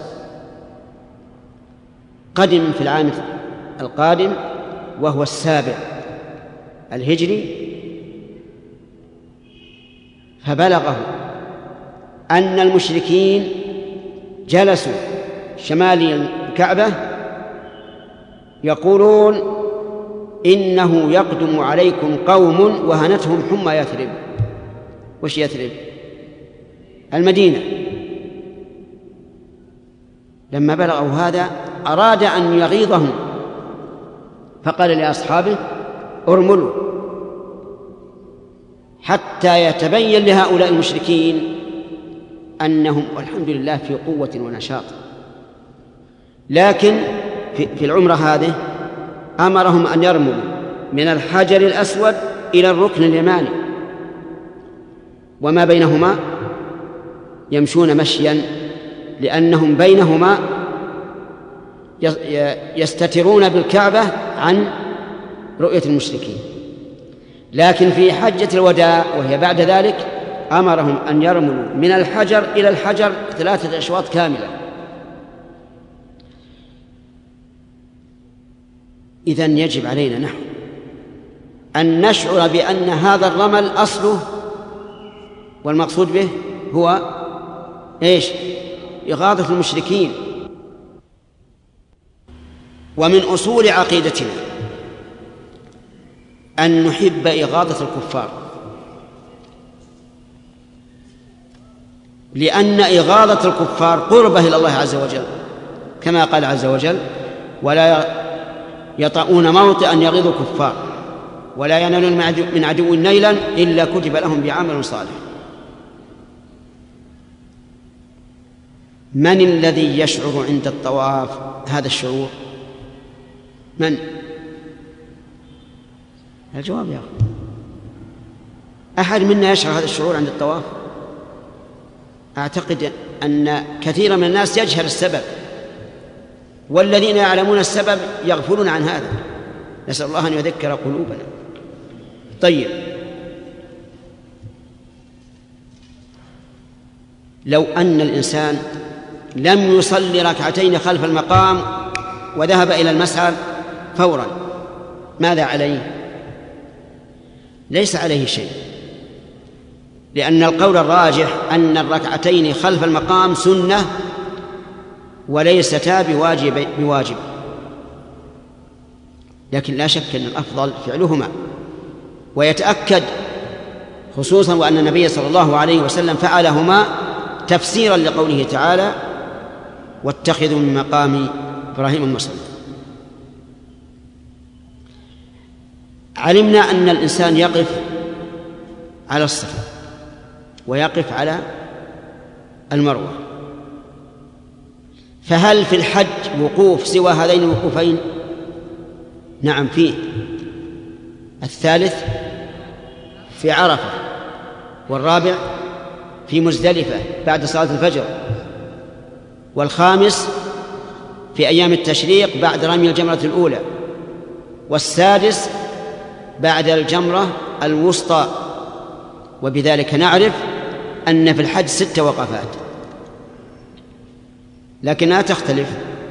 قدم في العام القادم وهو السابع الهجري، فبلغه أن المشركين جلسوا شمال الكعبة يقولون إنه يقدم عليكم قوم وهنتهم حمى يثرب. وش يثرب؟ المدينة. لما بلغوا هذا أراد أن يغيظهم، فقال لأصحابه ارملوا حتى يتبين لهؤلاء المشركين أنهم والحمد لله في قوة ونشاط. لكن في العمرة هذه أمرهم أن يرملوا من الحجر الأسود إلى الركن اليماني، وما بينهما يمشون مشيا، لأنهم بينهما يستترون بالكعبة عن رؤية المشركين. لكن في حجة الوداع وهي بعد ذلك أمرهم أن يرملوا من الحجر إلى الحجر ثلاثة أشواط كاملة. إذن يجب علينا نحن أن نشعر بأن هذا الرمل أصله والمقصود به هو إيش؟ إغاظة المشركين. ومن أصول عقيدتنا أن نحب إغاظة الكفار، لأن إغاظة الكفار قربة إلى الله عز وجل، كما قال عز وجل ولا يطؤون موطئا يغيظ الكفار ولا ينالون من عدو نيلا إلا كتب لهم بعمل صالح. من الذي يشعر عند الطواف هذا الشعور؟ من؟ الجواب يا أخي، أحد منا يشعر هذا الشعور عند الطواف؟ أعتقد أن كثيرا من الناس يجهل السبب، والذين يعلمون السبب يغفلون عن هذا. نسأل الله أن يذكر قلوبنا. طيب، لو أن الإنسان لم يصلي ركعتين خلف المقام وذهب إلى المسعى فورا ماذا عليه؟ ليس عليه شيء، لأن القول الراجح أن الركعتين خلف المقام سنة وليستا بواجب بواجب لكن لا شك أن الأفضل فعلهما. ويتأكد خصوصا وأن النبي صلى الله عليه وسلم فعلهما تفسيرا لقوله تعالى واتخذوا من مقام إبراهيم مصلى. علمنا أن الإنسان يقف على الصفا ويقف على المروة، فهل في الحج وقوف سوى هذين الوقوفين؟ نعم فيه. الثالث في عرفة، والرابع في مزدلفة بعد صلاة الفجر، والخامس في أيام التشريق بعد رمي الجمرة الأولى، والسادس بعد الجمرة الوسطى. وبذلك نعرف أن في الحج ست وقفات لكنها تختلف.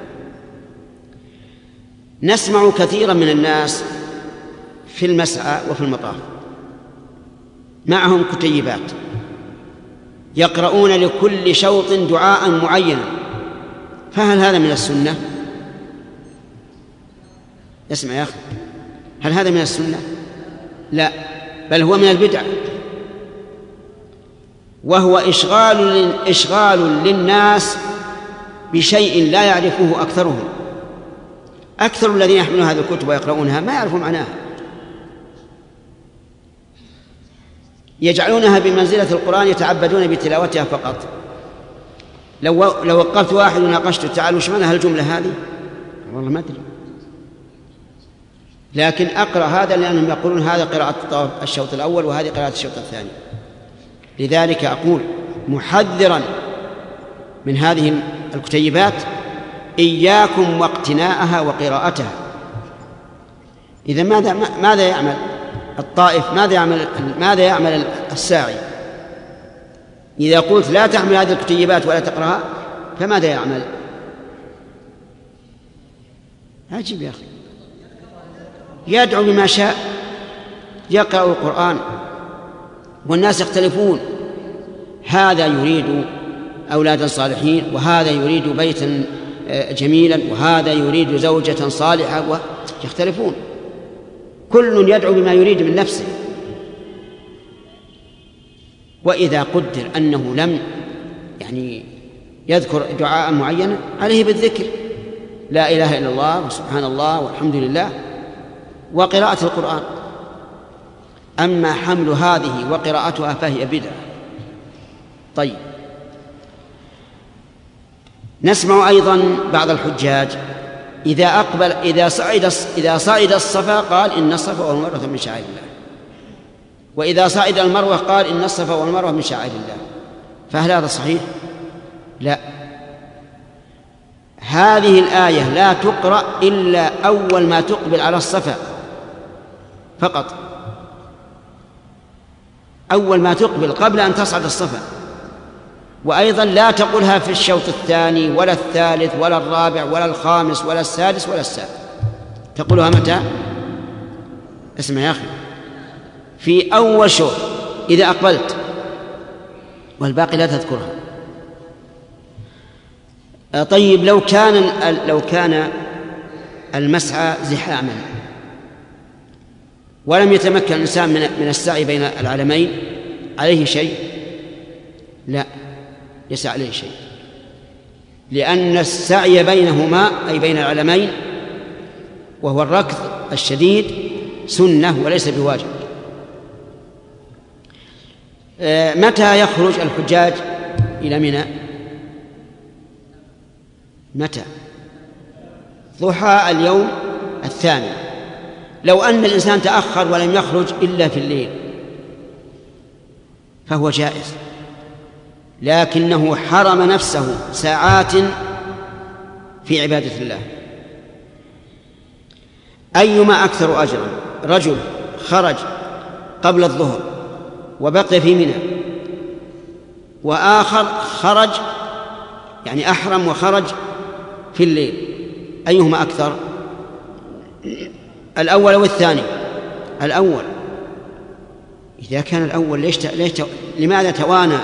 نسمع كثيرا من الناس في المسعى وفي المطاف معهم كتيبات يقرؤون لكل شوط دعاء معينا، فهل هذا من السنة؟ اسمع يا أخي، هل هذا من السنة؟ لا، بل هو من البدع، وهو إشغال إشغال للناس بشيء لا يعرفه أكثرهم. أكثر الذين يحملون هذه الكتب ويقرؤونها ما يعرفون معناها، يجعلونها بمنزلة القرآن يتعبدون بتلاوتها فقط. لو لو وقفت واحد وناقشته تعالوا وش معنى هالجملة هذه؟ والله ما أدري، لكن أقرأ هذا لأنهم يقولون هذا قراءة الشوط الأول وهذه قراءة الشوط الثاني. لذلك أقول محذرا من هذه الكتيبات: إياكم واقتناءها وقراءتها. إذا ماذا ماذا يعمل الطائف؟ ماذا يعمل ماذا يعمل الساعي؟ إذا قلت لا تحمل هذه الكتيبات ولا تقرأها فماذا يعمل؟ عجيب يا أخي، يدعو بما شاء، يقرأ القرآن والناس يختلفون، هذا يريد أولادا صالحين، وهذا يريد بيتا جميلا، وهذا يريد زوجة صالحة، ويختلفون، كل يدعو بما يريد من نفسه. وإذا قدر أنه لم يعني يذكر دعاء معينا عليه بالذكر: لا إله إلا الله وسبحان الله والحمد لله، وقراءة القرآن. أما حمل هذه وقراءتها فهي بدعة. طيب، نسمع أيضا بعض الحجاج إذا أقبل إذا صعد إذا صعد الصفا قال: إن الصفا والمروة من شعائر الله، وإذا صعد المروة قال: إن الصفا والمروة من شعائر الله. فهل هذا صحيح؟ لا، هذه الآية لا تقرأ إلا أول ما تقبل على الصفا فقط، أول ما تقبل قبل أن تصعد الصفا. وأيضا لا تقولها في الشوط الثاني ولا الثالث ولا الرابع ولا الخامس ولا السادس ولا السابع، تقولها متى؟ اسمع يا أخي، في أول شوط إذا أقبلت، والباقي لا تذكرها. طيب، لو كان لو كان المسعى زحاما ولم يتمكن الإنسان من السعي بين العلمين، عليه شيء؟ لا، ليس عليه شيء، لأن السعي بينهما أي بين العلمين وهو الركض الشديد سنة وليس بواجب. متى يخرج الحجاج إلى منى؟ متى؟ ضحى اليوم الثاني. لو أن الإنسان تأخر ولم يخرج إلا في الليل فهو جائز، لكنه حرم نفسه ساعات في عبادة الله. أيما أكثر أجرا: رجل خرج قبل الظهر وبقي في منى، وآخر خرج يعني أحرم وخرج في الليل، أيهما أكثر؟ الأول أو الثاني؟ الأول. إذا كان الأول ليش ت... ليش ت... لماذا توانى؟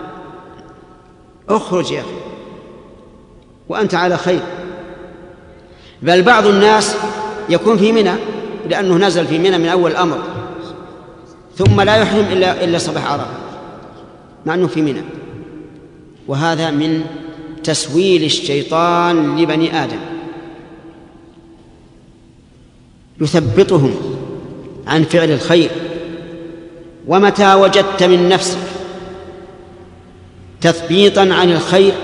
اخرج يا أخي وأنت على خير. بل بعض الناس يكون في منى لأنه نزل في منى من أول الأمر، ثم لا يحرم إلا إلا صباح عرفة مع أنه في منى، وهذا من تسويل الشيطان لبني آدم، يثبطهم عن فعل الخير. ومتى وجدت من نفسك تثبيطا عن الخير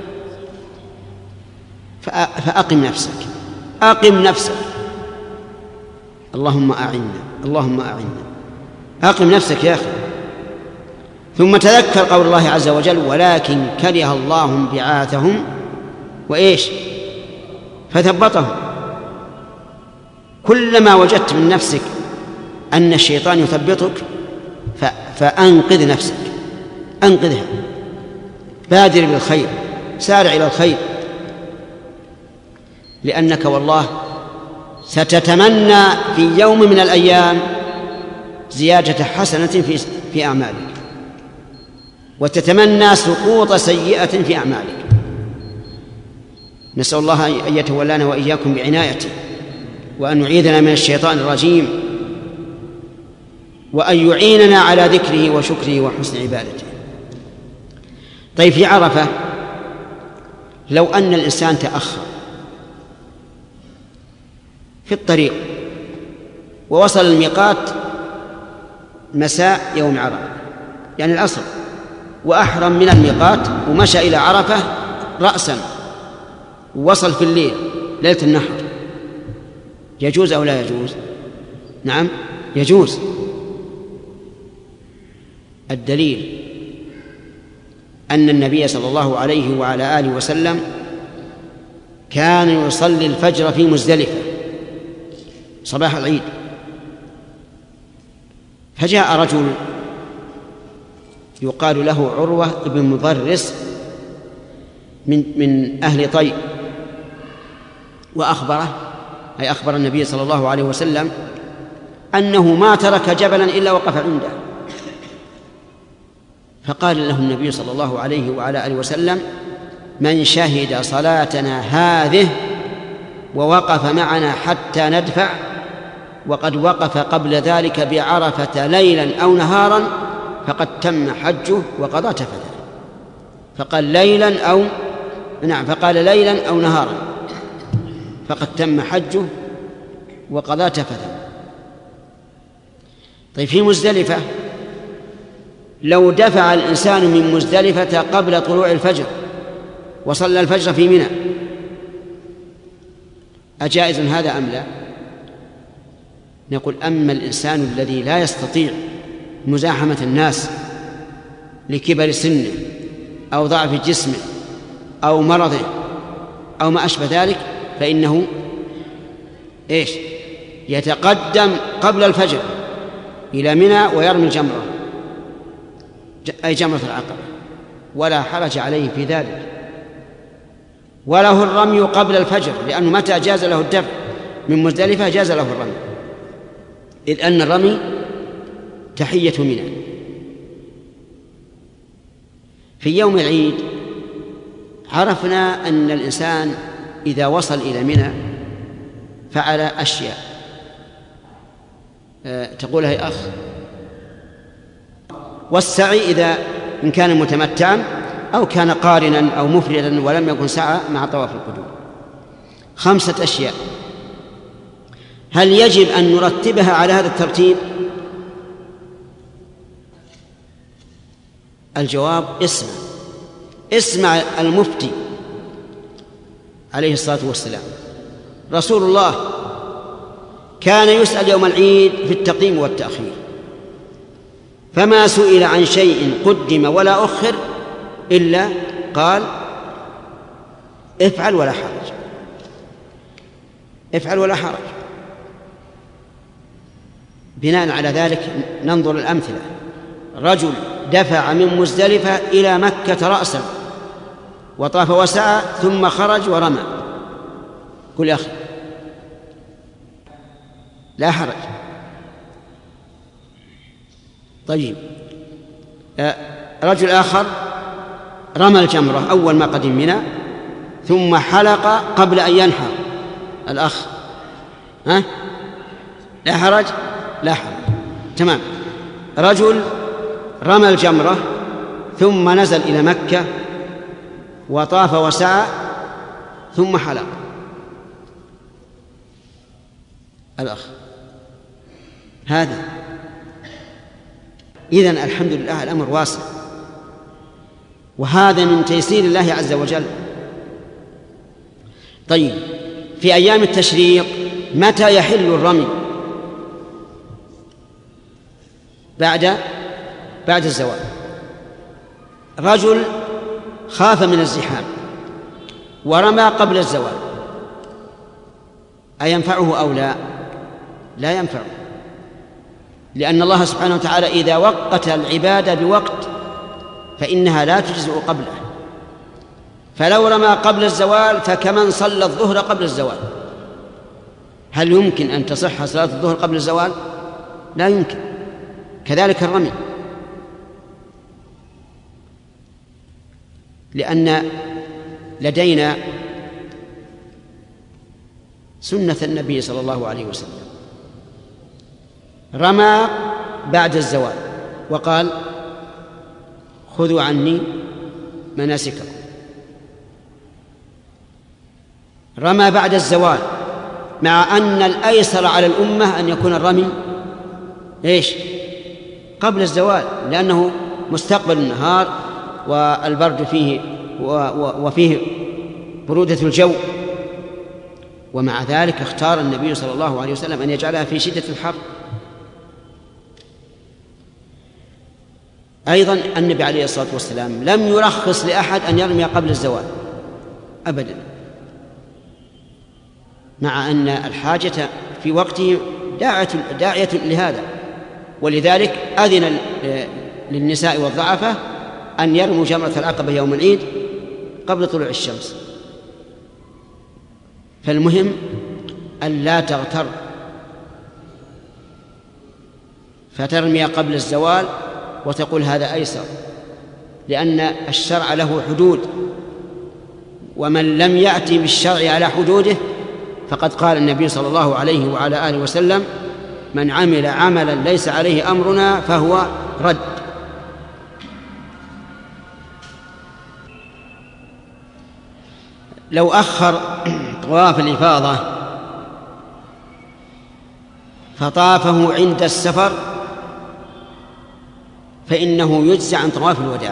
فأقم نفسك، أقم نفسك، اللهم أعنا اللهم أعنا، أقم نفسك يا أخي. ثم تذكر قول الله عز وجل: ولكن كره الله انبعاثهم وإيش فثبطهم. كلما وجدت من نفسك أن الشيطان يثبطك فأنقذ نفسك، أنقذها، بادر بالخير، سارع إلى الخير، لأنك والله ستتمنى في يوم من الأيام زيادة حسنة في في أعمالك، وتتمنى سقوط سيئة في أعمالك. نسأل الله أن يتولانا وإياكم بعنايته، وأن يعيذنا من الشيطان الرجيم، وأن يعيننا على ذكره وشكره وحسن عبادته. طيب، في عرفة لو أن الإنسان تأخر في الطريق ووصل الميقات مساء يوم عرفة يعني العصر، وأحرم من الميقات ومشى إلى عرفة رأسا، ووصل في الليل ليلة النحر، يجوز أو لا يجوز؟ نعم يجوز. الدليل أن النبي صلى الله عليه وعلى آله وسلم كان يصلي الفجر في مزدلفة صباح العيد، فجاء رجل يقال له عروة بن مضرس من من أهل طي، وأخبره أي أخبر النبي صلى الله عليه وسلم أنه ما ترك جبلا إلا وقف عنده، فقال له النبي صلى الله عليه وعلى آله وسلم: من شهد صلاتنا هذه ووقف معنا حتى ندفع وقد وقف قبل ذلك بعرفة ليلا أو نهارا فقد تم حجه وقضى تفثه. فقال ليلا أو نعم فقال ليلا أو نهارا فقد تم حجه وقضى تفثه. طيب في مزدلفة لو دفع الإنسان من مزدلفة قبل طلوع الفجر وصلى الفجر في منى أجائز هذا أم لا؟ نقول: أما الإنسان الذي لا يستطيع مزاحمة الناس لكبر سنه أو ضعف جسمه أو مرضه أو ما أشبه ذلك فإنه إيش؟ يتقدم قبل الفجر إلى منى ويرمي الجمرة أي جمرة العقبة، ولا حرج عليه في ذلك. وله الرمي قبل الفجر، لأنه متى جاز له الدفع من مزدلفة جاز له الرمي، إذ أن الرمي تحية منى. في يوم العيد عرفنا أن الإنسان إذا وصل إلى منى فعل أشياء أه تقولها يا أخ. والسعي إذا إن كان متمتعا أو كان قارنا أو مفردا ولم يكن سعى مع طواف القدوم. خمسة أشياء، هل يجب أن نرتبها على هذا الترتيب؟ الجواب: اسمع اسمع المفتي عليه الصلاة والسلام. رسول الله كان يسأل يوم العيد في التقديم والتأخير، فما سئل عن شيء قدم ولا أخر إلا قال: افعل ولا حرج، افعل ولا حرج. بناء على ذلك ننظر الأمثلة: رجل دفع من مزدلفة إلى مكة رأسا وطاف وسعى ثم خرج ورمى، قل يا أخي لا حرج. طيب رجل آخر رمى الجمرة أول ما قدم منى ثم حلق قبل أن ينحر، الأخ ها لا حرج؟ لا حرج، تمام. رجل رمى الجمرة ثم نزل إلى مكة وطاف وسعى ثم حلق، الأخ هذا. إذن الحمد لله الأمر واسع، وهذا من تيسير الله عز وجل. طيب في أيام التشريق متى يحل الرمي؟ بعد بعد الزوال. رجل خاف من الزحام ورمى قبل الزوال، أينفعه أو لا؟ لا ينفعه، لأن الله سبحانه وتعالى إذا وقت العبادة بوقت فإنها لا تجزئ قبله. فلو رمى قبل الزوال فكمن صلى الظهر قبل الزوال. هل يمكن أن تصح صلاة الظهر قبل الزوال؟ لا يمكن. كذلك الرمي، لأن لدينا سنة النبي صلى الله عليه وسلم، رمى بعد الزوال وقال: خذوا عني مناسككم. رمى بعد الزوال، مع أن الأيسر على الأمة أن يكون الرمي إيش؟ قبل الزوال، لأنه مستقبل النهار والبرد فيه وفيه برودة الجو. ومع ذلك اختار النبي صلى الله عليه وسلم أن يجعلها في شدة الحر. أيضا النبي عليه الصلاة والسلام لم يرخص لأحد أن يرمي قبل الزوال أبدا، مع أن الحاجة في وقته داعية لهذا، ولذلك أذن للنساء والضعفة أن يرموا جمرة العقبة يوم العيد قبل طلوع الشمس. فالمهم أن لا تغتر فترمي قبل الزوال وتقول هذا أيسر، لأن الشرع له حدود، ومن لم يأتي بالشرع على حدوده فقد قال النبي صلى الله عليه وعلى آله وسلم: من عمل عملا ليس عليه أمرنا فهو رد. لو أخر طواف الإفاضة فطافه عند السفر فإنه يجزى عن طواف الوداع،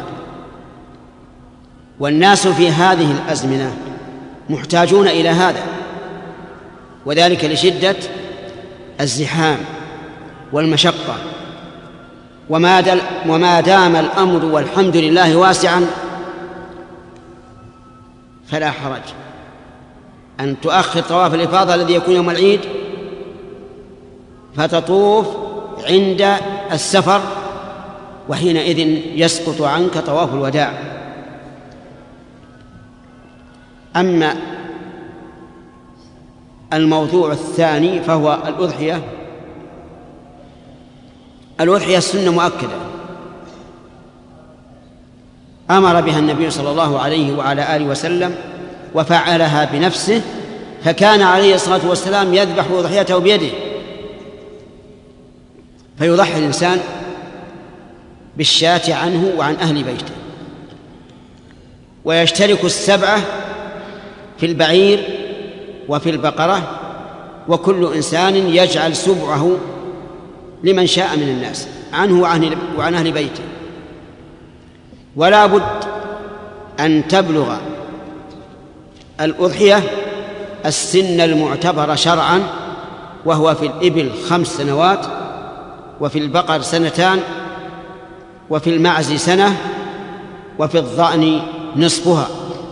والناس في هذه الأزمنة محتاجون إلى هذا، وذلك لشدة الزحام والمشقة، وما دام الأمر والحمد لله واسعا فلا حرج أن تؤخر طواف الإفاضة الذي يكون يوم العيد فتطوف عند السفر، وحينئذ يسقط عنك طواف الوداع. أما الموضوع الثاني فهو الأضحية. الأضحية السنة مؤكدة أمر بها النبي صلى الله عليه وعلى آله وسلم وفعلها بنفسه، فكان عليه الصلاة والسلام يذبح أضحيته بيده، فيضحي الإنسان بالشاة عنه وعن أهل بيته. ويشترك السبعة في البعير وفي البقرة، وكل إنسان يجعل سبعه لمن شاء من الناس عنه وعن أهل بيته. ولا بد أن تبلغ الأضحية السن المعتبر شرعا، وهو في الإبل خمس سنوات، وفي البقر سنتان، وفي المعز سنة، وفي الضأن نصفها.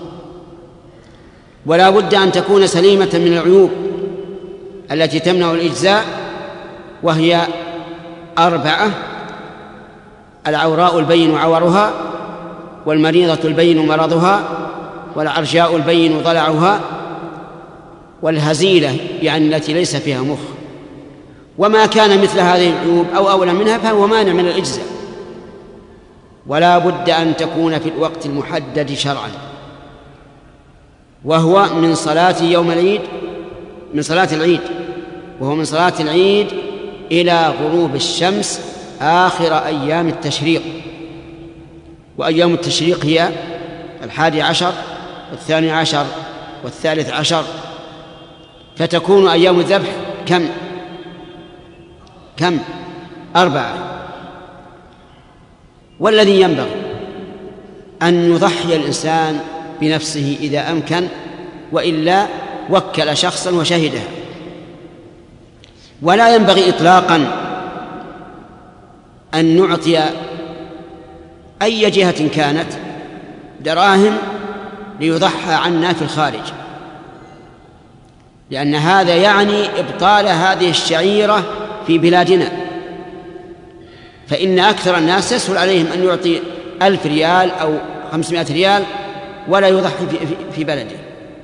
ولا بد أن تكون سليمة من العيوب التي تمنع الإجزاء، وهي أربعة: العوراء البين عورها، والمريضة البين مرضها، والعرجاء البين ضلعها، والهزيلة يعني التي ليس فيها مخ. وما كان مثل هذه العيوب أو أولى منها فهو مانع من الإجزاء. ولا بد أن تكون في الوقت المحدد شرعا، وهو من صلاة يوم العيد من صلاة العيد وهو من صلاة العيد إلى غروب الشمس آخر أيام التشريق. وأيام التشريق هي الحادي عشر والثاني عشر والثالث عشر، فتكون أيام الذبح كم؟ كم؟ أربعة. والذي ينبغي أن يضحي الإنسان بنفسه إذا أمكن، وإلا وكل شخصا وشهدها. ولا ينبغي إطلاقا أن نعطي أي جهة كانت دراهم ليضحى عنا في الخارج، لأن هذا يعني إبطال هذه الشعيرة في بلادنا. فإن أكثر الناس يسهل عليهم أن يعطي ألف ريال أو خمسمائة ريال ولا يضحي في بلده.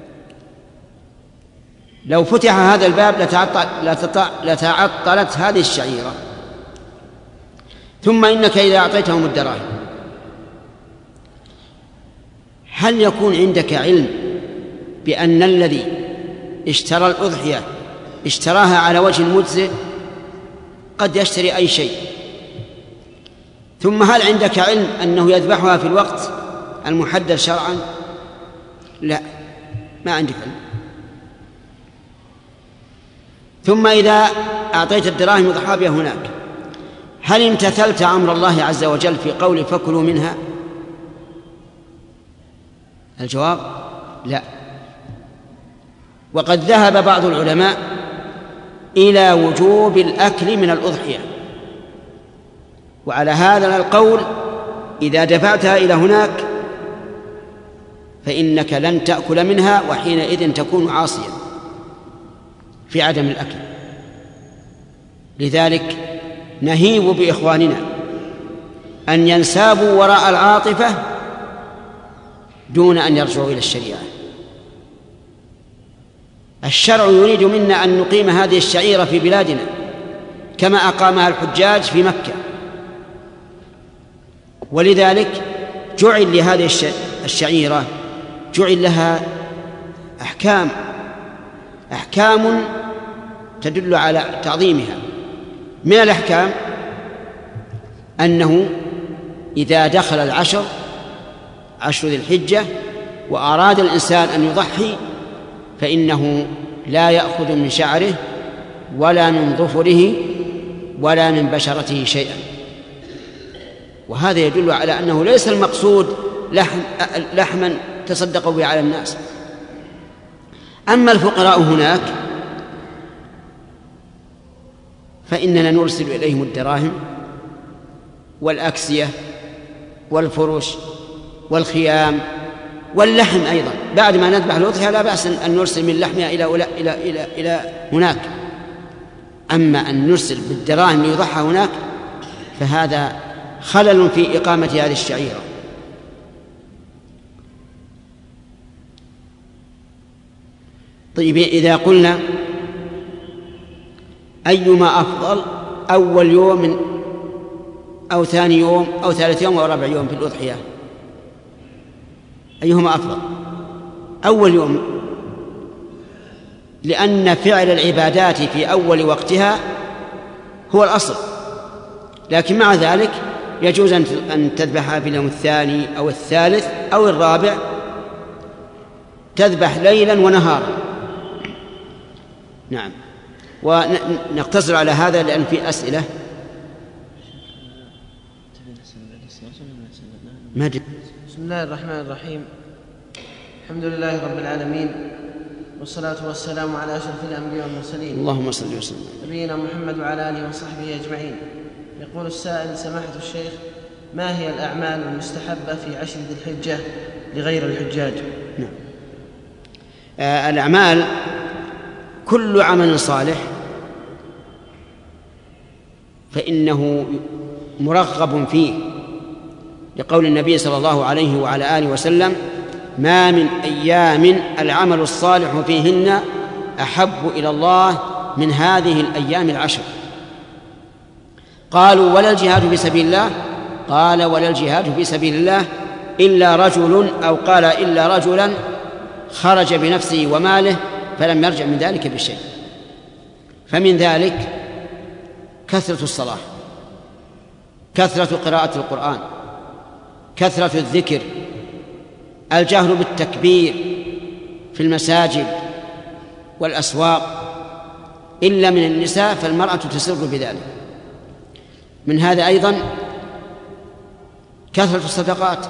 لو فتح هذا الباب لتعطلت هذه الشعيرة. ثم إنك إذا أعطيتهم الدراهم، هل يكون عندك علم بأن الذي اشترى الأضحية اشتراها على وجه مجزئ؟ قد يشتري أي شيء. ثم هل عندك علم أنه يذبحها في الوقت المحدد شرعا؟ لا، ما عندك علم. ثم إذا أعطيت الدراهم وضحى بها هناك، هل امتثلت أمر الله عز وجل في قوله فكلوا منها؟ الجواب لا. وقد ذهب بعض العلماء إلى وجوب الأكل من الأضحية، وعلى هذا القول إذا دفعتها إلى هناك فإنك لن تأكل منها، وحينئذ تكون عاصيا في عدم الأكل. لذلك نهيب بإخواننا أن ينسابوا وراء العاطفة دون أن يرجعوا إلى الشريعة. الشرع يريد منا أن نقيم هذه الشعيرة في بلادنا كما أقامها الحجاج في مكة، ولذلك جعل لهذه الشعيرة جعل لها أحكام أحكام تدل على تعظيمها. من الأحكام أنه إذا دخل العشر عشر ذي الحجة وأراد الإنسان أن يضحي فإنه لا يأخذ من شعره ولا من ظفره ولا من بشرته شيئا، وهذا يدل على أنه ليس المقصود لحم لحما تصدقوا به على الناس. أما الفقراء هناك فإننا نرسل إليهم الدراهم والأكسية والفرش والخيام واللحم أيضا. بعد ما نذبح الأضحية لا بأس أن نرسل من لحمها إلى إلى إلى إلى, إلى هناك. أما أن نرسل بالدراهم ليضحى هناك فهذا خلل في إقامة هذه الشعيرة. طيب، إذا قلنا أيما أفضل، أول يوم أو ثاني يوم أو ثالث يوم أو رابع يوم في الأضحية، أيهما أفضل؟ أول يوم، لأن فعل العبادات في أول وقتها هو الأصل، لكن مع ذلك يجوز أن تذبحها في اليوم الثاني أو الثالث أو الرابع، تذبح ليلا ونهارا. نعم، ونقتصر على هذا لأن في أسئلة. بسم الله الرحمن الرحيم. الحمد لله رب العالمين، والصلاة والسلام على أشرف الأنبياء والمرسلين، اللهم صل وسلم نبينا محمد وعلى آله وصحبه أجمعين. يقول السائل: سماحة الشيخ، ما هي الأعمال المستحبة في عشر ذي الحجة لغير الحجاج؟ نعم. آه الأعمال كل عمل صالح فإنه مرغب فيه، لقول النبي صلى الله عليه وعلى آله وسلم: ما من أيام العمل الصالح فيهن أحب إلى الله من هذه الأيام العشر. قالوا: ولا الجهاد في سبيل الله؟ قال: ولا الجهاد في سبيل الله إلا رجل، أو قال: إلا رجلا خرج بنفسه وماله فلم يرجع من ذلك بشيء. فمن ذلك كثرة الصلاة، كثرة قراءة القرآن، كثرة الذكر، الجهر بالتكبير في المساجد والأسواق، إلا من النساء فالمرأة تسر بذلك. من هذا أيضا كثرة الصدقات،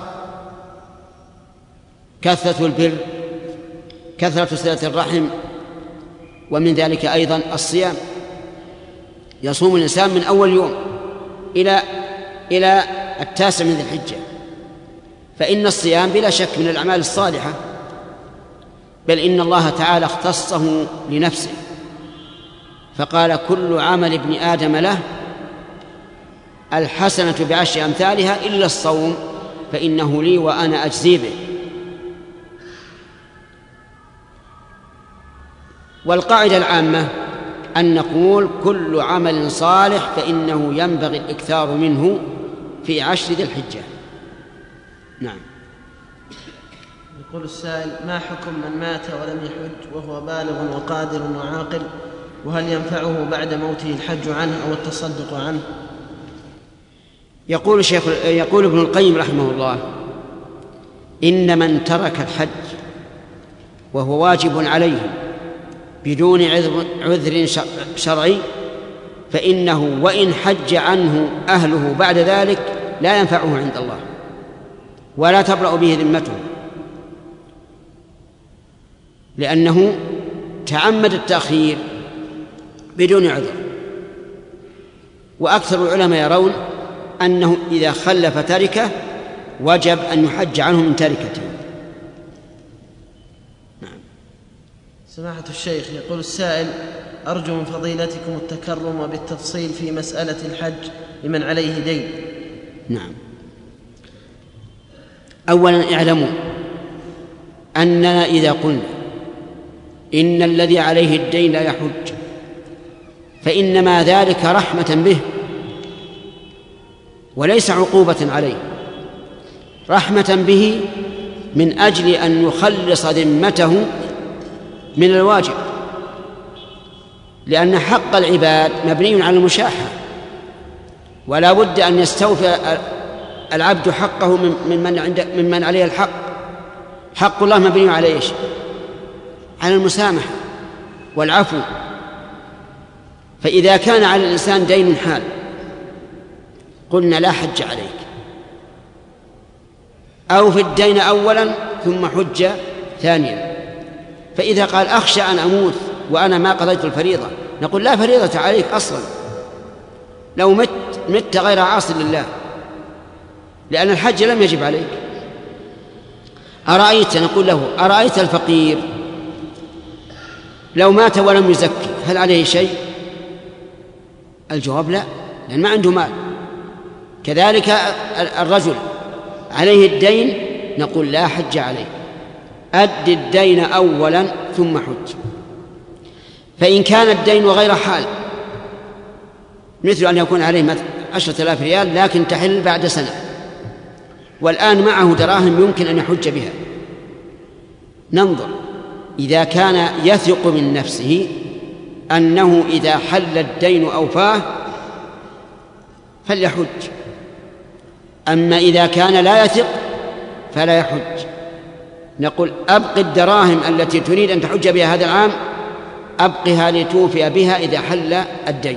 كثرة البر، كثرة صلة الرحم، ومن ذلك أيضا الصيام. يصوم الإنسان من أول يوم إلى إلى التاسع من ذي الحجة، فإن الصيام بلا شك من الأعمال الصالحة، بل إن الله تعالى اختصه لنفسه فقال: كل عمل ابن آدم له الحسنة بعشر أمثالها إلا الصوم فإنه لي وأنا أجزي به. والقاعدة العامة أن نقول: كل عمل صالح فإنه ينبغي الإكثار منه في عشر ذي الحجة. نعم. يقول السائل: ما حكم من مات ولم يحج وهو بالغ وقادر وعاقل، وهل ينفعه بعد موته الحج عنه أو التصدق عنه؟ يقول شيخ يقول ابن القيم رحمه الله: إن من ترك الحج وهو واجب عليه بدون عذر شرعي فإنه وإن حج عنه أهله بعد ذلك لا ينفعه عند الله ولا تبرأ به ذمته، لأنه تعمد التأخير بدون عذر. وأكثر العلماء يرون أنه إذا خلف تركه وجب أن يحج عنه من تركته. نعم. سماحة الشيخ، يقول السائل: أرجو من فضيلتكم التكرم بالتفصيل في مسألة الحج لمن عليه دين. نعم. أولا اعلموا أننا إذا قلنا إن الذي عليه الدين لا يحج فإنما ذلك رحمة به وليس عقوبة عليه، رحمة به من أجل أن يخلص ذمته من الواجب، لأن حق العباد مبني على المشاحة، ولا بد أن يستوفي العبد حقه ممن عند ممن عليه الحق. حق الله مبني على ايش؟ على المسامحة والعفو. فإذا كان على الإنسان دين حال قلنا لا حج عليك، أو في الدين أولا ثم حج ثانيا. فإذا قال أخشى أن أموت وأنا ما قضيت الفريضة، نقول لا فريضة عليك أصلا، لو مت مت غير عاص لله، لأن الحج لم يجب عليك. أرأيت، نقول له أرأيت الفقير لو مات ولم يزكي هل عليه شيء؟ الجواب لا، لأن ما عنده مال. كذلك الرجل عليه الدين نقول لا حج عليه، أد الدين أولا ثم حج. فإن كان الدين غير حال، مثل أن يكون عليه عشرة آلاف ريال لكن تحل بعد سنة، والآن معه دراهم يمكن أن يحج بها، ننظر إذا كان يثق من نفسه أنه إذا حل الدين أوفاه فليحج. أما إذا كان لا يثق فلا يحج. نقول أبق الدراهم التي تريد أن تحج بها هذا العام، أبقها لتوفي بها إذا حل الدين.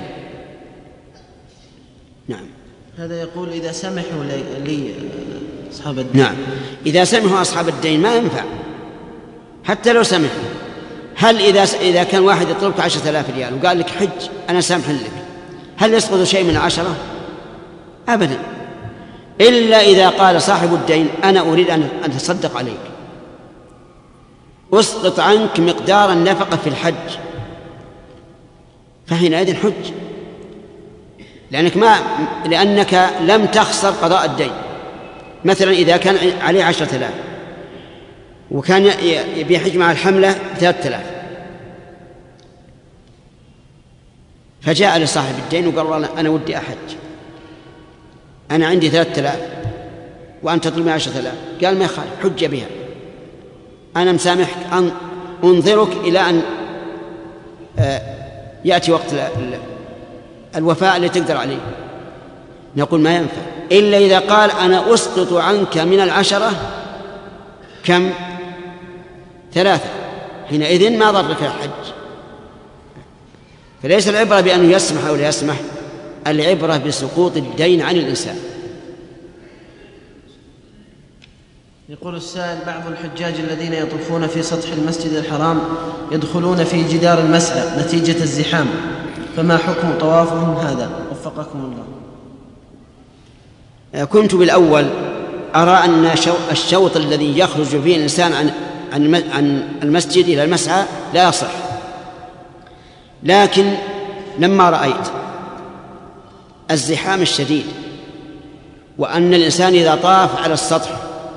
نعم. هذا يقول إذا سمحوا لي أصحاب الدين. نعم، إذا سمحوا أصحاب الدين ما ينفع حتى لو سمحوا. هل إذا إذا كان واحد يطلبك عشرة آلاف ريال وقال لك حج أنا سامح لك، هل يسقط شيء من عشرة؟ أبدا، إلا إذا قال صاحب الدين أنا أريد أن أتصدق عليك، أسقط عنك مقدار النفقة في الحج، فحينئذ حج، لأنك ما لأنك لم تخسر قضاء الدين. مثلا إذا كان عليه عشرة آلاف وكان يبي حج مع الحملة ثلاثة آلاف، فجاء لصاحب الدين وقال والله أنا ودي أحج، أنا عندي ثلاثة آلاف وأنت تطلب عشرة آلاف، قال ما يخالف حج بها، أنا مسامحك، أن أنظرك إلى أن يأتي وقت الوفاء اللي تقدر عليه. نقول ما ينفع إلا إذا قال أنا أسقط عنك من العشرة كم؟ ثلاثة، حينئذ ما ضرك الحج. فليس العبرة بأنه يسمح أو لا يسمح، العبرة بسقوط الدين عن الإنسان. يقول السائل: بعض الحجاج الذين يطوفون في سطح المسجد الحرام يدخلون في جدار المسعى نتيجة الزحام، فما حكم طوافهم هذا؟ وفقكم الله. كنت بالأول أرى أن الشوط الذي يخرج فيه الإنسان عن عن المسجد إلى المسعى لا يصح، لكن لما رأيت الزحام الشديد وأن الإنسان إذا طاف على السطح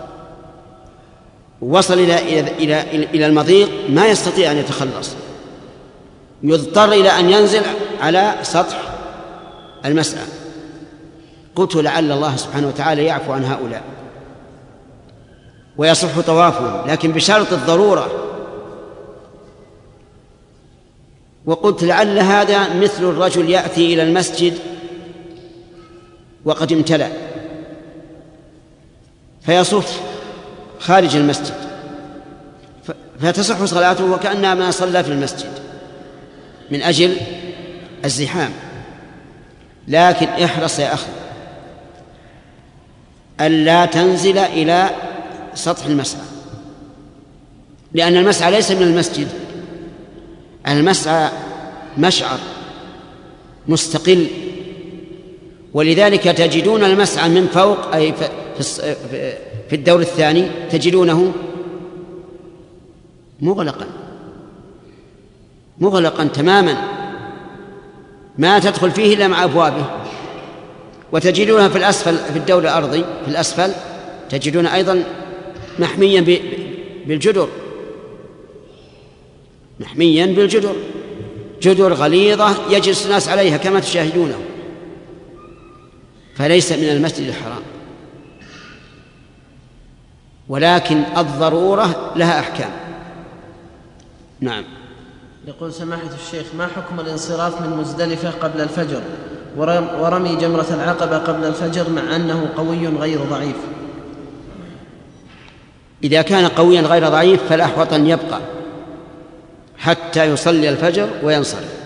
وصل إلى إلى إلى المضيق ما يستطيع أن يتخلص، يضطر إلى أن ينزل على سطح المسعى، قلت لعل الله سبحانه وتعالى يعفو عن هؤلاء ويصح طوافهم، لكن بشرط الضرورة. وقلت لعل هذا مثل الرجل يأتي إلى المسجد وقد امتلأ فيصف خارج المسجد فتصح صلاته وكأنما ما صلى في المسجد من أجل الزحام. لكن احرص يا أخي ألا تنزل إلى سطح المسعى، لأن المسعى ليس من المسجد، المسعى مشعر مستقل، ولذلك تجدون المسعى من فوق أي في الدور الثاني تجدونه مغلقا مغلقا تماما، ما تدخل فيه إلا مع أبوابه. وتجدونها في الأسفل في الدور الأرضي في الأسفل تجدون أيضا محميا بالجدر محميا بالجدر جدر غليظة يجلس الناس عليها كما تشاهدونه، فليس من المسجد الحرام، ولكن الضرورة لها أحكام. نعم. يقول سماحة الشيخ: ما حكم الانصراف من مزدلفة قبل الفجر ورمي جمرة العقبة قبل الفجر مع أنه قوي غير ضعيف؟ إذا كان قويا غير ضعيف فالأحوط أن يبقى حتى يصلي الفجر وينصرف.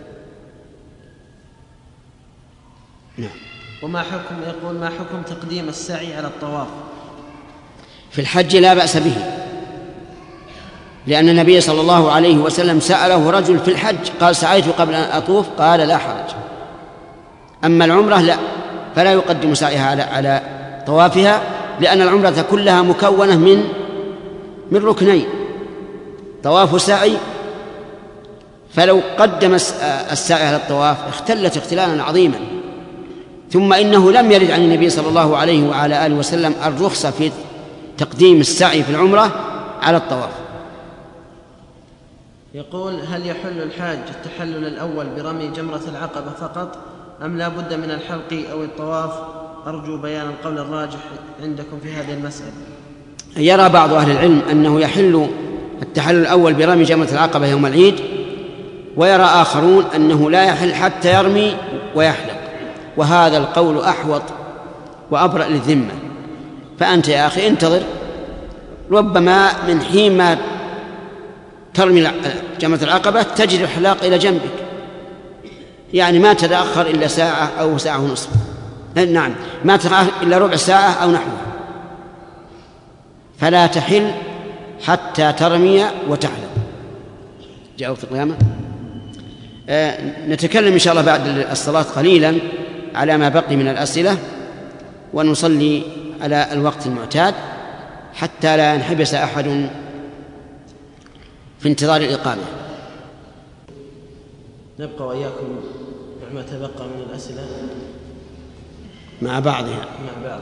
نعم. وما حكم يقول ما حكم تقديم السعي على الطواف؟ في الحج لا بأس به، لأن النبي صلى الله عليه وسلم سأله رجل في الحج قال: سعيت قبل أن أطوف؟ قال: لا حرج. أما العمرة لا، فلا يقدم سعيها على على طوافها، لأن العمرة كلها مكونة من من ركنين، طواف وسعي، فلو قدم السعي على الطواف اختلت اختلالا عظيما. ثم إنه لم يرد عن النبي صلى الله عليه وعلى آله وسلم الرخصة في تقديم السعي في العمرة على الطواف. يقول: هل يحل الحاج التحلل الأول برمي جمرة العقبة فقط أم لا بد من الحلق أو الطواف؟ أرجو بيان القول الراجح عندكم في هذه المسألة. يرى بعض أهل العلم أنه يحل التحلل الأول برمي جمرة العقبة يوم العيد، ويرى آخرون أنه لا يحل حتى يرمي ويحلق، وهذا القول أحوط وأبرأ للذمة. فأنت يا أخي انتظر، ربما من حين ما ترمي جمرة العقبة تجد الحلاق إلى جنبك، يعني ما تتأخر إلا ساعة أو ساعة ونصف، نعم ما تتأخر إلا ربع ساعة أو نحوه، فلا تحل حتى ترمي وتحلق. جاءوا في القيامة. آه نتكلم إن شاء الله بعد الصلاة قليلا على ما بقي من الأسئلة، ونصلي على الوقت المعتاد حتى لا ينحبس أحد في انتظار الإقامة. نبقى وإياكم مع ما تبقى من الأسئلة مع بعضها مع بعضها.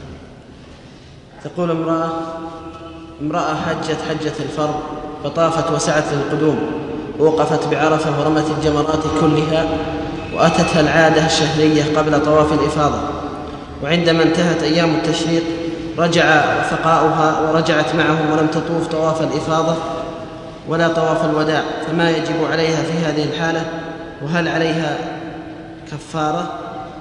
تقول امرأة امرأة حجت حجة الفرض فطافت وسعت للقدوم، ووقفت بعرفة ورمت الجمرات كلها، وأتتها العادة الشهرية قبل طواف الإفاضة، وعندما انتهت أيام التشريق رجع رفقاؤها ورجعت معهم ولم تطوف طواف الإفاضة ولا طواف الوداع، فما يجب عليها في هذه الحالة؟ وهل عليها كفارة؟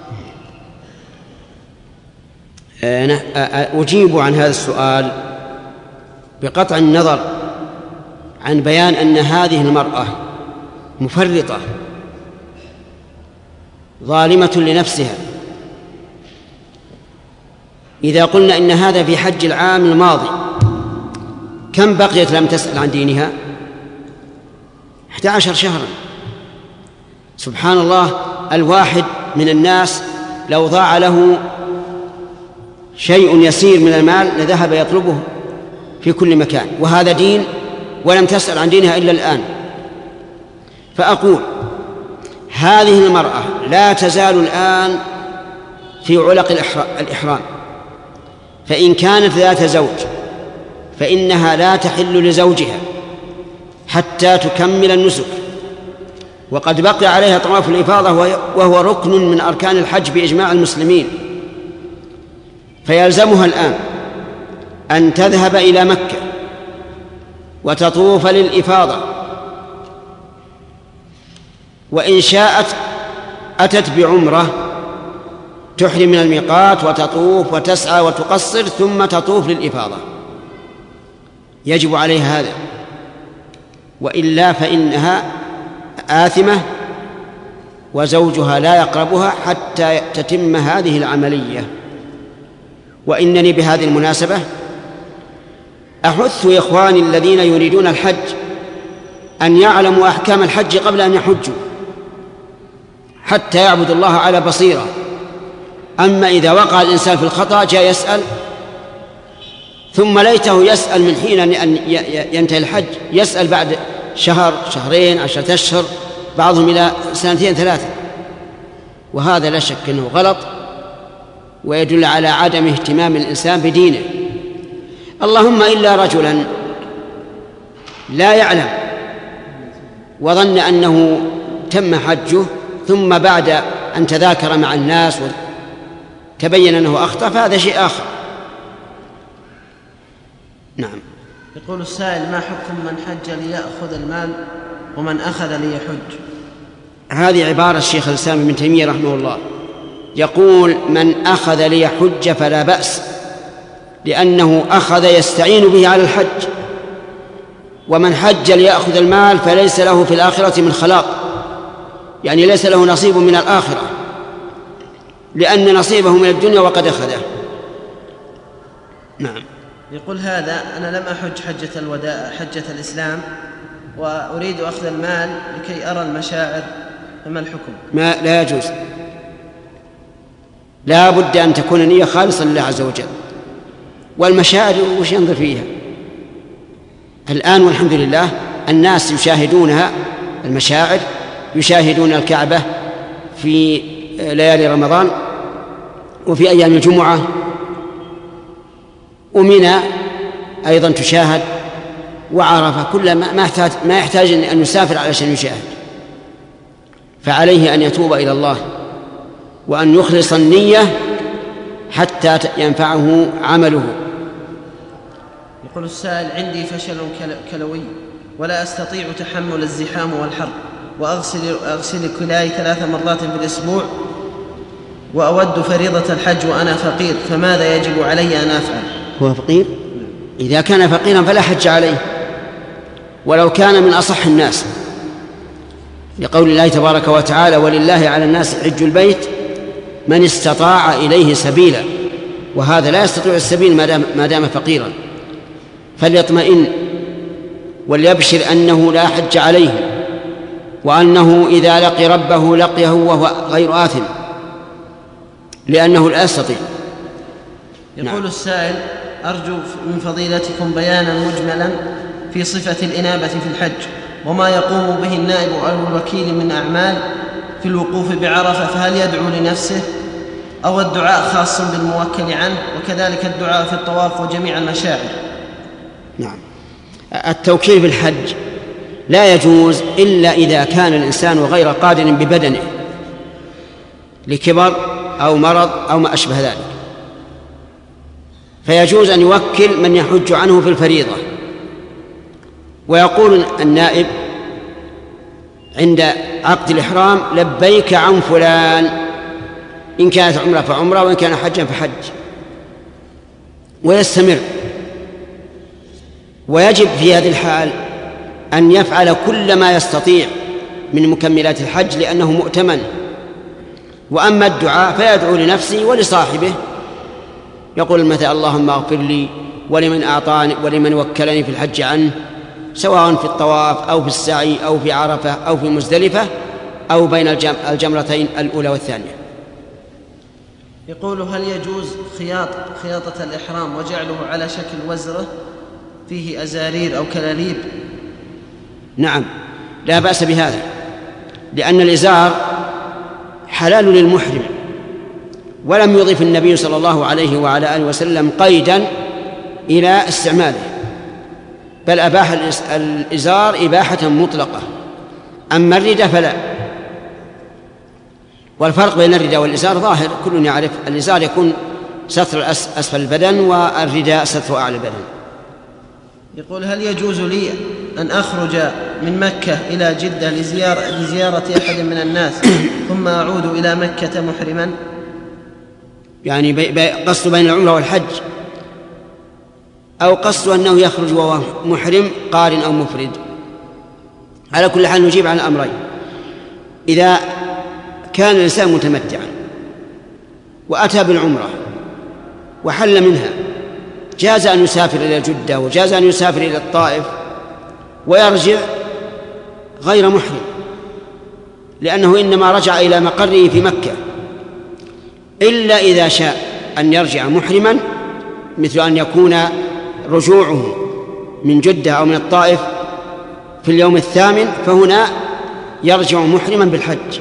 أنا أجيب عن هذا السؤال بقطع النظر عن بيان أن هذه المرأة مفرطة ظالمة لنفسها. إذا قلنا إن هذا في حج العام الماضي، كم بقيت لم تسأل عن دينها؟ أحد عشر شهرا. سبحان الله، الواحد من الناس لو ضاع له شيء يسير من المال لذهب يطلبه في كل مكان، وهذا دين، ولم تسأل عن دينها إلا الآن. فأقول هذه المرأة لا تزال الآن في علق الإحرام، فإن كانت ذات زوج فإنها لا تحل لزوجها حتى تكمل النسك، وقد بقي عليها طواف الإفاضة وهو ركن من أركان الحج بإجماع المسلمين، فيلزمها الآن أن تذهب إلى مكة وتطوف للإفاضة، وإن شاءت أتت بعمرة تحرم من الميقات وتطوف وتسعى وتقصر ثم تطوف للإفاضة، يجب عليها هذا، وإلا فإنها آثمة وزوجها لا يقربها حتى تتم هذه العملية. وإنني بهذه المناسبة أحث إخواني الذين يريدون الحج أن يعلموا أحكام الحج قبل أن يحجوا، حتى يعبدوا الله على بصيرة، أما إذا وقع الإنسان في الخطأ جاء يسأل، ثم ليته يسأل من حين أن ينتهي الحج، يسأل بعد شهر شهرين عشرة أشهر، بعضهم إلى سنتين ثلاثة، وهذا لا شك أنه غلط ويدل على عدم اهتمام الإنسان بدينه. اللهم إلا رجلا لا يعلم وظن أنه تم حجه، ثم بعد أن تذاكر مع الناس وتبين أنه أخطأ، فهذا شيء آخر. نعم. يقول السائل: ما حكم من حج ليأخذ المال ومن أخذ ليحج؟ هذه عبارة الشيخ الإسلام ابن تيمية رحمه الله، يقول: من أخذ ليحج فلا بأس، لأنه أخذ يستعين به على الحج، ومن حج ليأخذ المال فليس له في الآخرة من خلاق، يعني ليس له نصيب من الآخرة، لأن نصيبه من الدنيا وقد أخذه. نعم. يقول هذا: أنا لم أحج حجة الوداع حجة الإسلام وأريد أخذ المال لكي أرى المشاعر، فما الحكم؟ ما لا يجوز، لا بد أن تكون نية خالصة لله عز وجل. والمشاعر وش ينظر فيها الآن؟ والحمد لله الناس يشاهدونها، المشاعر يشاهدون الكعبة في ليالي رمضان وفي أيام الجمعة، ومنى أيضا تشاهد، وعرفة، كل ما يحتاج, ما يحتاج أن يسافر علشان يشاهد. فعليه أن يتوب إلى الله وأن يخلص النية حتى ينفعه عمله. يقول السائل: عندي فشل كلوي ولا أستطيع تحمل الزحام والحر، وأغسل أغسل كلاي ثلاث مرات في الأسبوع، وأود فريضة الحج وأنا فقير، فماذا يجب علي أن أفعل؟ هو فقير؟ إذا كان فقيرا فلا حج عليه، ولو كان من أصح الناس، لقول الله تبارك وتعالى: ولله على الناس حج البيت من استطاع إليه سبيلا، وهذا لا يستطيع السبيل ما دام فقيرا، فليطمئن وليبشر أنه لا حج عليه، وأنه إذا لقي ربه لقيه وهو غير آثم، لأنه لا يستطيع. يقول نعم. السائل: أرجو من فضيلتكم بيانا مجملا في صفة الإنابة في الحج، وما يقوم به النائب أو الوكيل من أعمال في الوقوف بعرفة، فهل يدعو لنفسه أو الدعاء خاص بالموكل عنه، وكذلك الدعاء في الطواف وجميع المشاعر؟ نعم. التوكيل في الحج لا يجوز إلا إذا كان الإنسان غير قادر ببدنه لكبر أو مرض أو ما أشبه ذلك، فيجوز أن يوكل من يحج عنه في الفريضة. ويقول النائب عند عقد الإحرام: لبيك عن فلان، إن كانت عمرة فعمرة، وإن كان حجا فحج، ويستمر. ويجب في هذه الحال أن يفعل كل ما يستطيع من مكملات الحج، لأنه مؤتمن. وأما الدعاء فيدعو لنفسه ولصاحبه، يقول مثلا: اللهم اغفر لي ولمن أعطاني ولمن وكلني في الحج عنه، سواء في الطواف أو في السعي أو في عرفة أو في مزدلفة أو بين الجمرتين الأولى والثانية. يقول: هل يجوز خياط خياطة الإحرام وجعله على شكل وزرة فيه أزارير أو كلاليب؟ نعم، لا بأس بهذا، لأن الإزار حلال للمحرم، ولم يضف النبي صلى الله عليه وعلى آله وسلم قيدا إلى استعماله، بل أباح الإزار إباحة مطلقة. أما الرداء فلا. والفرق بين الرداء والإزار ظاهر، كل يعرف. الإزار يكون ستر أسفل البدن، والرداء ستر أعلى البدن. يقول: هل يجوز لي أن أخرج من مكة إلى جدة لزيارة, لزيارة أحد من الناس ثم أعود إلى مكة محرما؟ يعني قصد بين العمرة والحج، أو قصد أنه يخرج وهو محرم قارن أو مفرد. على كل حال نجيب عن الأمرين. إذا كان الإنسان متمتعا وأتى بالعمرة وحل منها، جاز أن يسافر إلى جدة، وجاز أن يسافر إلى الطائف ويرجع غير محرم، لأنه إنما رجع إلى مقره في مكة، إلا إذا شاء أن يرجع محرما، مثل أن يكون رجوعه من جدة أو من الطائف في اليوم الثامن، فهنا يرجع محرما بالحج.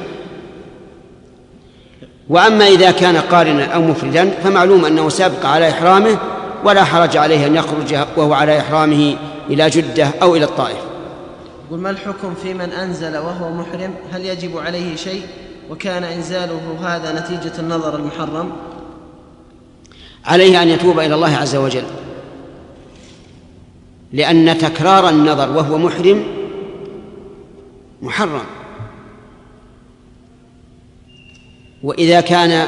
وأما إذا كان قارنا أو مفردا فمعلوم أنه سابق على إحرامه، ولا حرج عليه أن يخرج وهو على إحرامه إلى جدة أو إلى الطائف. يقول: ما الحكم في من أنزل وهو محرم؟ هل يجب عليه شيء؟ وكان إنزاله هذا نتيجة النظر المحرم؟ عليه أن يتوب إلى الله عز وجل، لأن تكرار النظر وهو محرم محرم. وإذا كان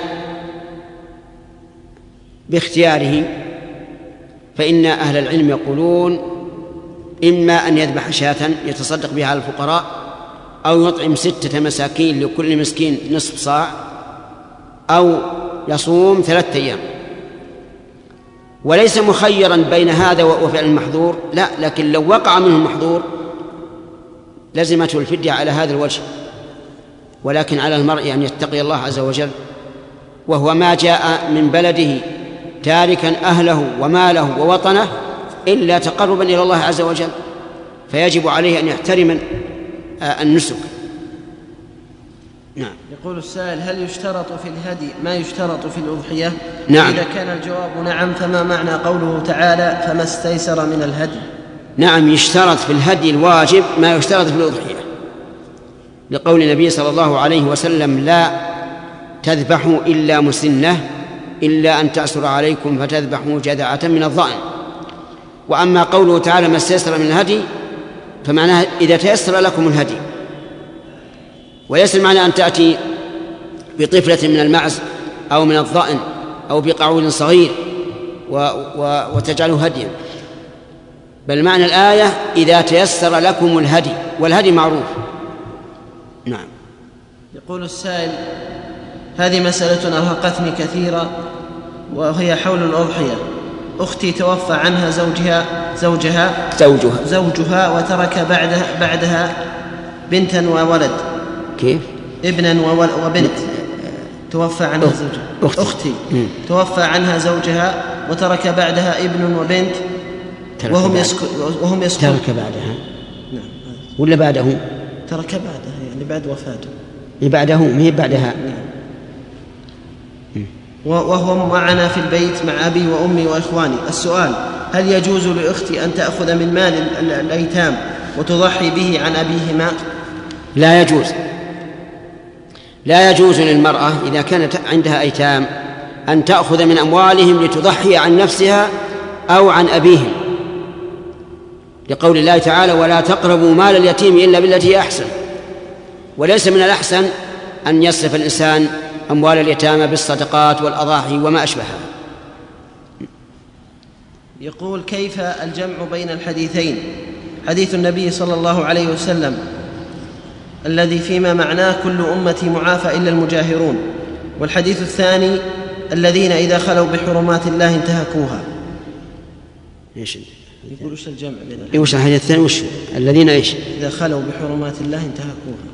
باختياره فإن أهل العلم يقولون إما أن يذبح شاة يتصدق بها على الفقراء، أو يطعم ستة مساكين لكل مسكين نصف صاع، أو يصوم ثلاثة أيام. وليس مخيرا بين هذا وفعل المحظور، لا، لكن لو وقع منه المحظور لزمته الفدية على هذا الوجه. ولكن على المرء أن يتقي الله عز وجل، وهو ما جاء من بلده تاركا أهله وماله ووطنه إلا تقربا إلى الله عز وجل، فيجب عليه أن يحترم النسك. نعم. يقول السائل: هل يشترط في الهدي ما يشترط في الأضحية؟ نعم. إذا كان الجواب نعم، فما معنى قوله تعالى: فما استيسر من الهدي؟ نعم، يشترط في الهدي الواجب ما يشترط في الأضحية، لقول النبي صلى الله عليه وسلم: لا تذبحوا إلا مسنة إلا أن تأسر عليكم فتذبحوا جذعة من الضأن. وأما قوله تعالى: ما استيسر من الهدي، فمعناه إذا تيسر لكم الهدي، وليس المعنى أن تأتي بطفلة من المعز أو من الضأن أو بقعود صغير و و وتجعله هديا، بل معنى الآية إذا تيسر لكم الهدي، والهدي معروف. نعم. يقول السائل: هذه مسألة أرهقتني كثيرا، وهي حول الأضحية. أختي توفى عنها زوجها زوجها زوجها, زوجها وترك بعدها, بعدها بنتا وولد. كيف؟ ابنا وبنت. توفى عنها زوجها. أختي, أختي. توفى عنها زوجها وترك بعدها ابن وبنت، وهم يسكن وهم يسكن ترك بعدها. نعم. ولا بعده؟ ترك بعدها، يعني بعد وفاته. بعده ما هي بعدها. نعم. وهو معنا في البيت مع أبي وأمي وإخواني. السؤال: هل يجوز لأختي أن تأخذ من مال الأيتام وتضحي به عن أبيهما؟ لا يجوز. لا يجوز للمرأة إذا كانت عندها أيتام أن تأخذ من أموالهم لتضحي عن نفسها أو عن أبيهم، لقول الله تعالى: ولا تقربوا مال اليتيم إلا بالتي هي أحسن. وليس من الأحسن أن يصرف الإنسان أموال اليتامى بالصدقات والأضاحي وما أشبهها. يقول: كيف الجمع بين الحديثين؟ حديث النبي صلى الله عليه وسلم الذي فيما معناه: كل أمتي معافى إلا المجاهرون، والحديث الثاني: الذين إذا خلوا بحرمات الله انتهكوها. إيش يقول: وش الجمع بين الحديثين؟ إيش الحديث الثاني؟ وش الذين إيش إذا خلوا بحرمات الله انتهكوها؟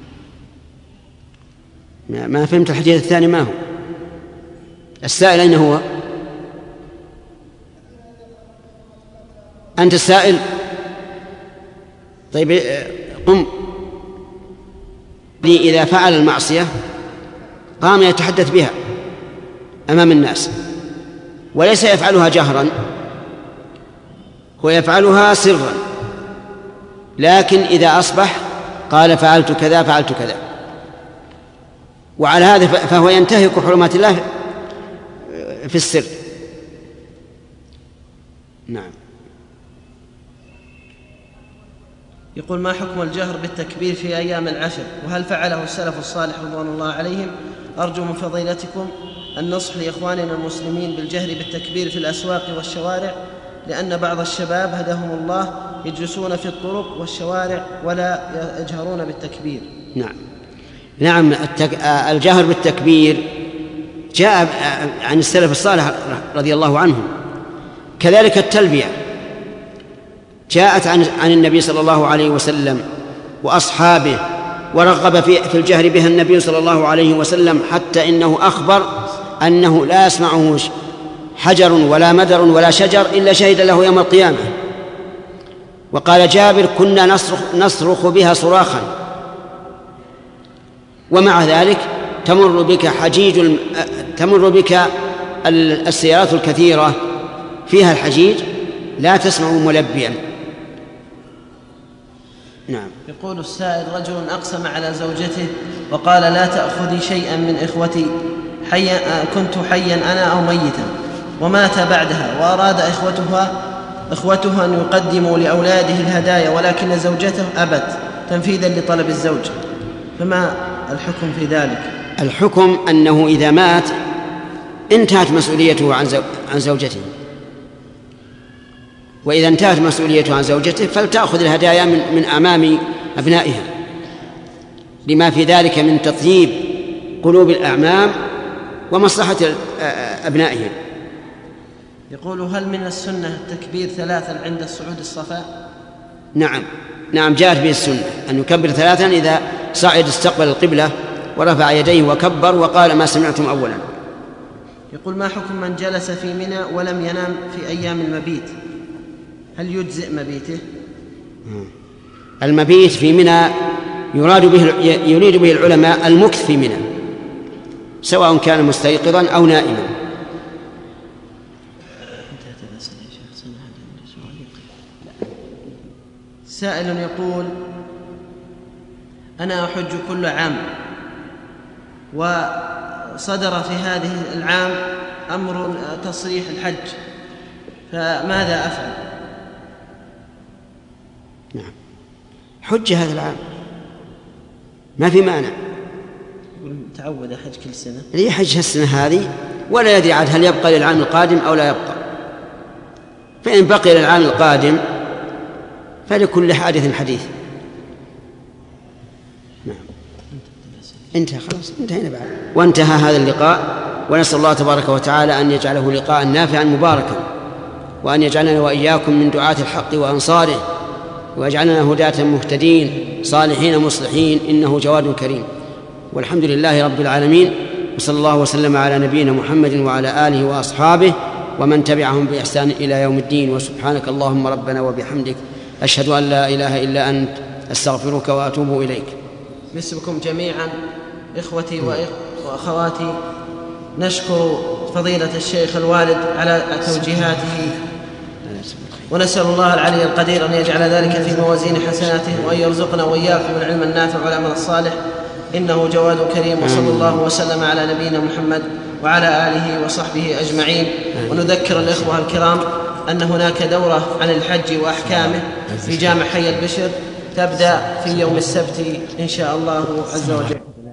ما فهمت الحديث الثاني. ما هو السائل؟ أين هو؟ أنت السائل؟ طيب قم. إذا فعل المعصية قام يتحدث بها أمام الناس، وليس يفعلها جهرا، هو يفعلها سرا، لكن إذا أصبح قال: فعلت كذا فعلت كذا. وعلى هذا فهو ينتهك حرمات الله في السر. نعم. يقول: ما حكم الجهر بالتكبير في أيام العشر، وهل فعله السلف الصالح رضوان الله عليهم؟ أرجو من فضيلتكم النصح لإخواننا المسلمين بالجهر بالتكبير في الأسواق والشوارع، لأن بعض الشباب هداهم الله يجلسون في الطرق والشوارع ولا يجهرون بالتكبير. نعم. نعم. التك... الجهر بالتكبير جاء عن السلف الصالح رضي الله عنهم. كذلك التلبية جاءت عن عن النبي صلى الله عليه وسلم وأصحابه، ورغب في في الجهر بها النبي صلى الله عليه وسلم، حتى إنه أخبر أنه لا يسمعه حجر ولا مدر ولا شجر إلا شهد له يوم القيامة. وقال جابر: كنا نصرخ, نصرخ بها صراخا، ومع ذلك تمر بك حجيج تمر بك السيارات الكثيرة فيها الحجيج لا تسمع ملبيا. نعم. يقول السائل: رجل أقسم على زوجته وقال: لا تأخذي شيئا من إخوتي، حيا كنت حيا أنا أو ميتا، ومات بعدها، وأراد إخوتها إخوتها أن يقدموا لأولاده الهدايا، ولكن زوجته أبت تنفيذا لطلب الزوج، فما الحكم في ذلك؟ الحكم أنه إذا مات انتهت مسؤوليته عن عن زوجته، وإذا انتهت مسؤوليته عن زوجته فلتأخذ الهدايا من من أمام أبنائها، لما في ذلك من تطييب قلوب الأعمام ومصلحة أبنائهم. يقول: هل من السنة التكبير ثلاثا عند الصعود الصفاء؟ نعم نعم جاءت به السنة أن يكبر ثلاثا إذا صعد استقبل القبلة ورفع يديه وكبر وقال ما سمعتم أولا. يقول: ما حكم من جلس في منى ولم ينام في أيام المبيت؟ هل يجزئ مبيته؟ المبيت في منى يراد به يريد به العلماء المكث في منى، سواء كان مستيقظا أو نائما. سائل يقول: أنا أحج كل عام، وصدر في هذه العام أمر تصريح الحج، فماذا أفعل؟ نعم، حج هذا العام ما في مانع. تعود أحج كل سنة، اللي يحج السنة هذه ولا يدري عاد هل يبقى للعام القادم أو لا يبقى، فإن بقي للعام القادم فلكل حادث حديث. نعم. انتهى خلاص، انتهينا بعد، وانتهى هذا اللقاء، ونسأل الله تبارك وتعالى أن يجعله لقاء نافعا مباركا، وأن يجعلنا وإياكم من دعاة الحق وأنصاره، ويجعلنا هداة مهتدين صالحين مصلحين، إنه جواد كريم. والحمد لله رب العالمين، وصلى الله وسلم على نبينا محمد وعلى آله وأصحابه ومن تبعهم بإحسان إلى يوم الدين. وسبحانك اللهم ربنا وبحمدك، أشهد أن لا إله إلا أنت، أستغفرك وأتوب إليك. باسمكم جميعا إخوتي وأخواتي نشكر فضيلة الشيخ الوالد على توجيهاته، ونسأل الله العلي القدير أن يجعل ذلك في موازين حسناته، وأن يرزقنا وإياكم العلم النافع والعمل الصالح، إنه جواد كريم. وصلى الله وسلم على نبينا محمد وعلى آله وصحبه أجمعين. ونذكر الإخوة الكرام أن هناك دورة عن الحج وأحكامه في جامع حي البشر تبدأ في يوم السبت إن شاء الله عز وجل.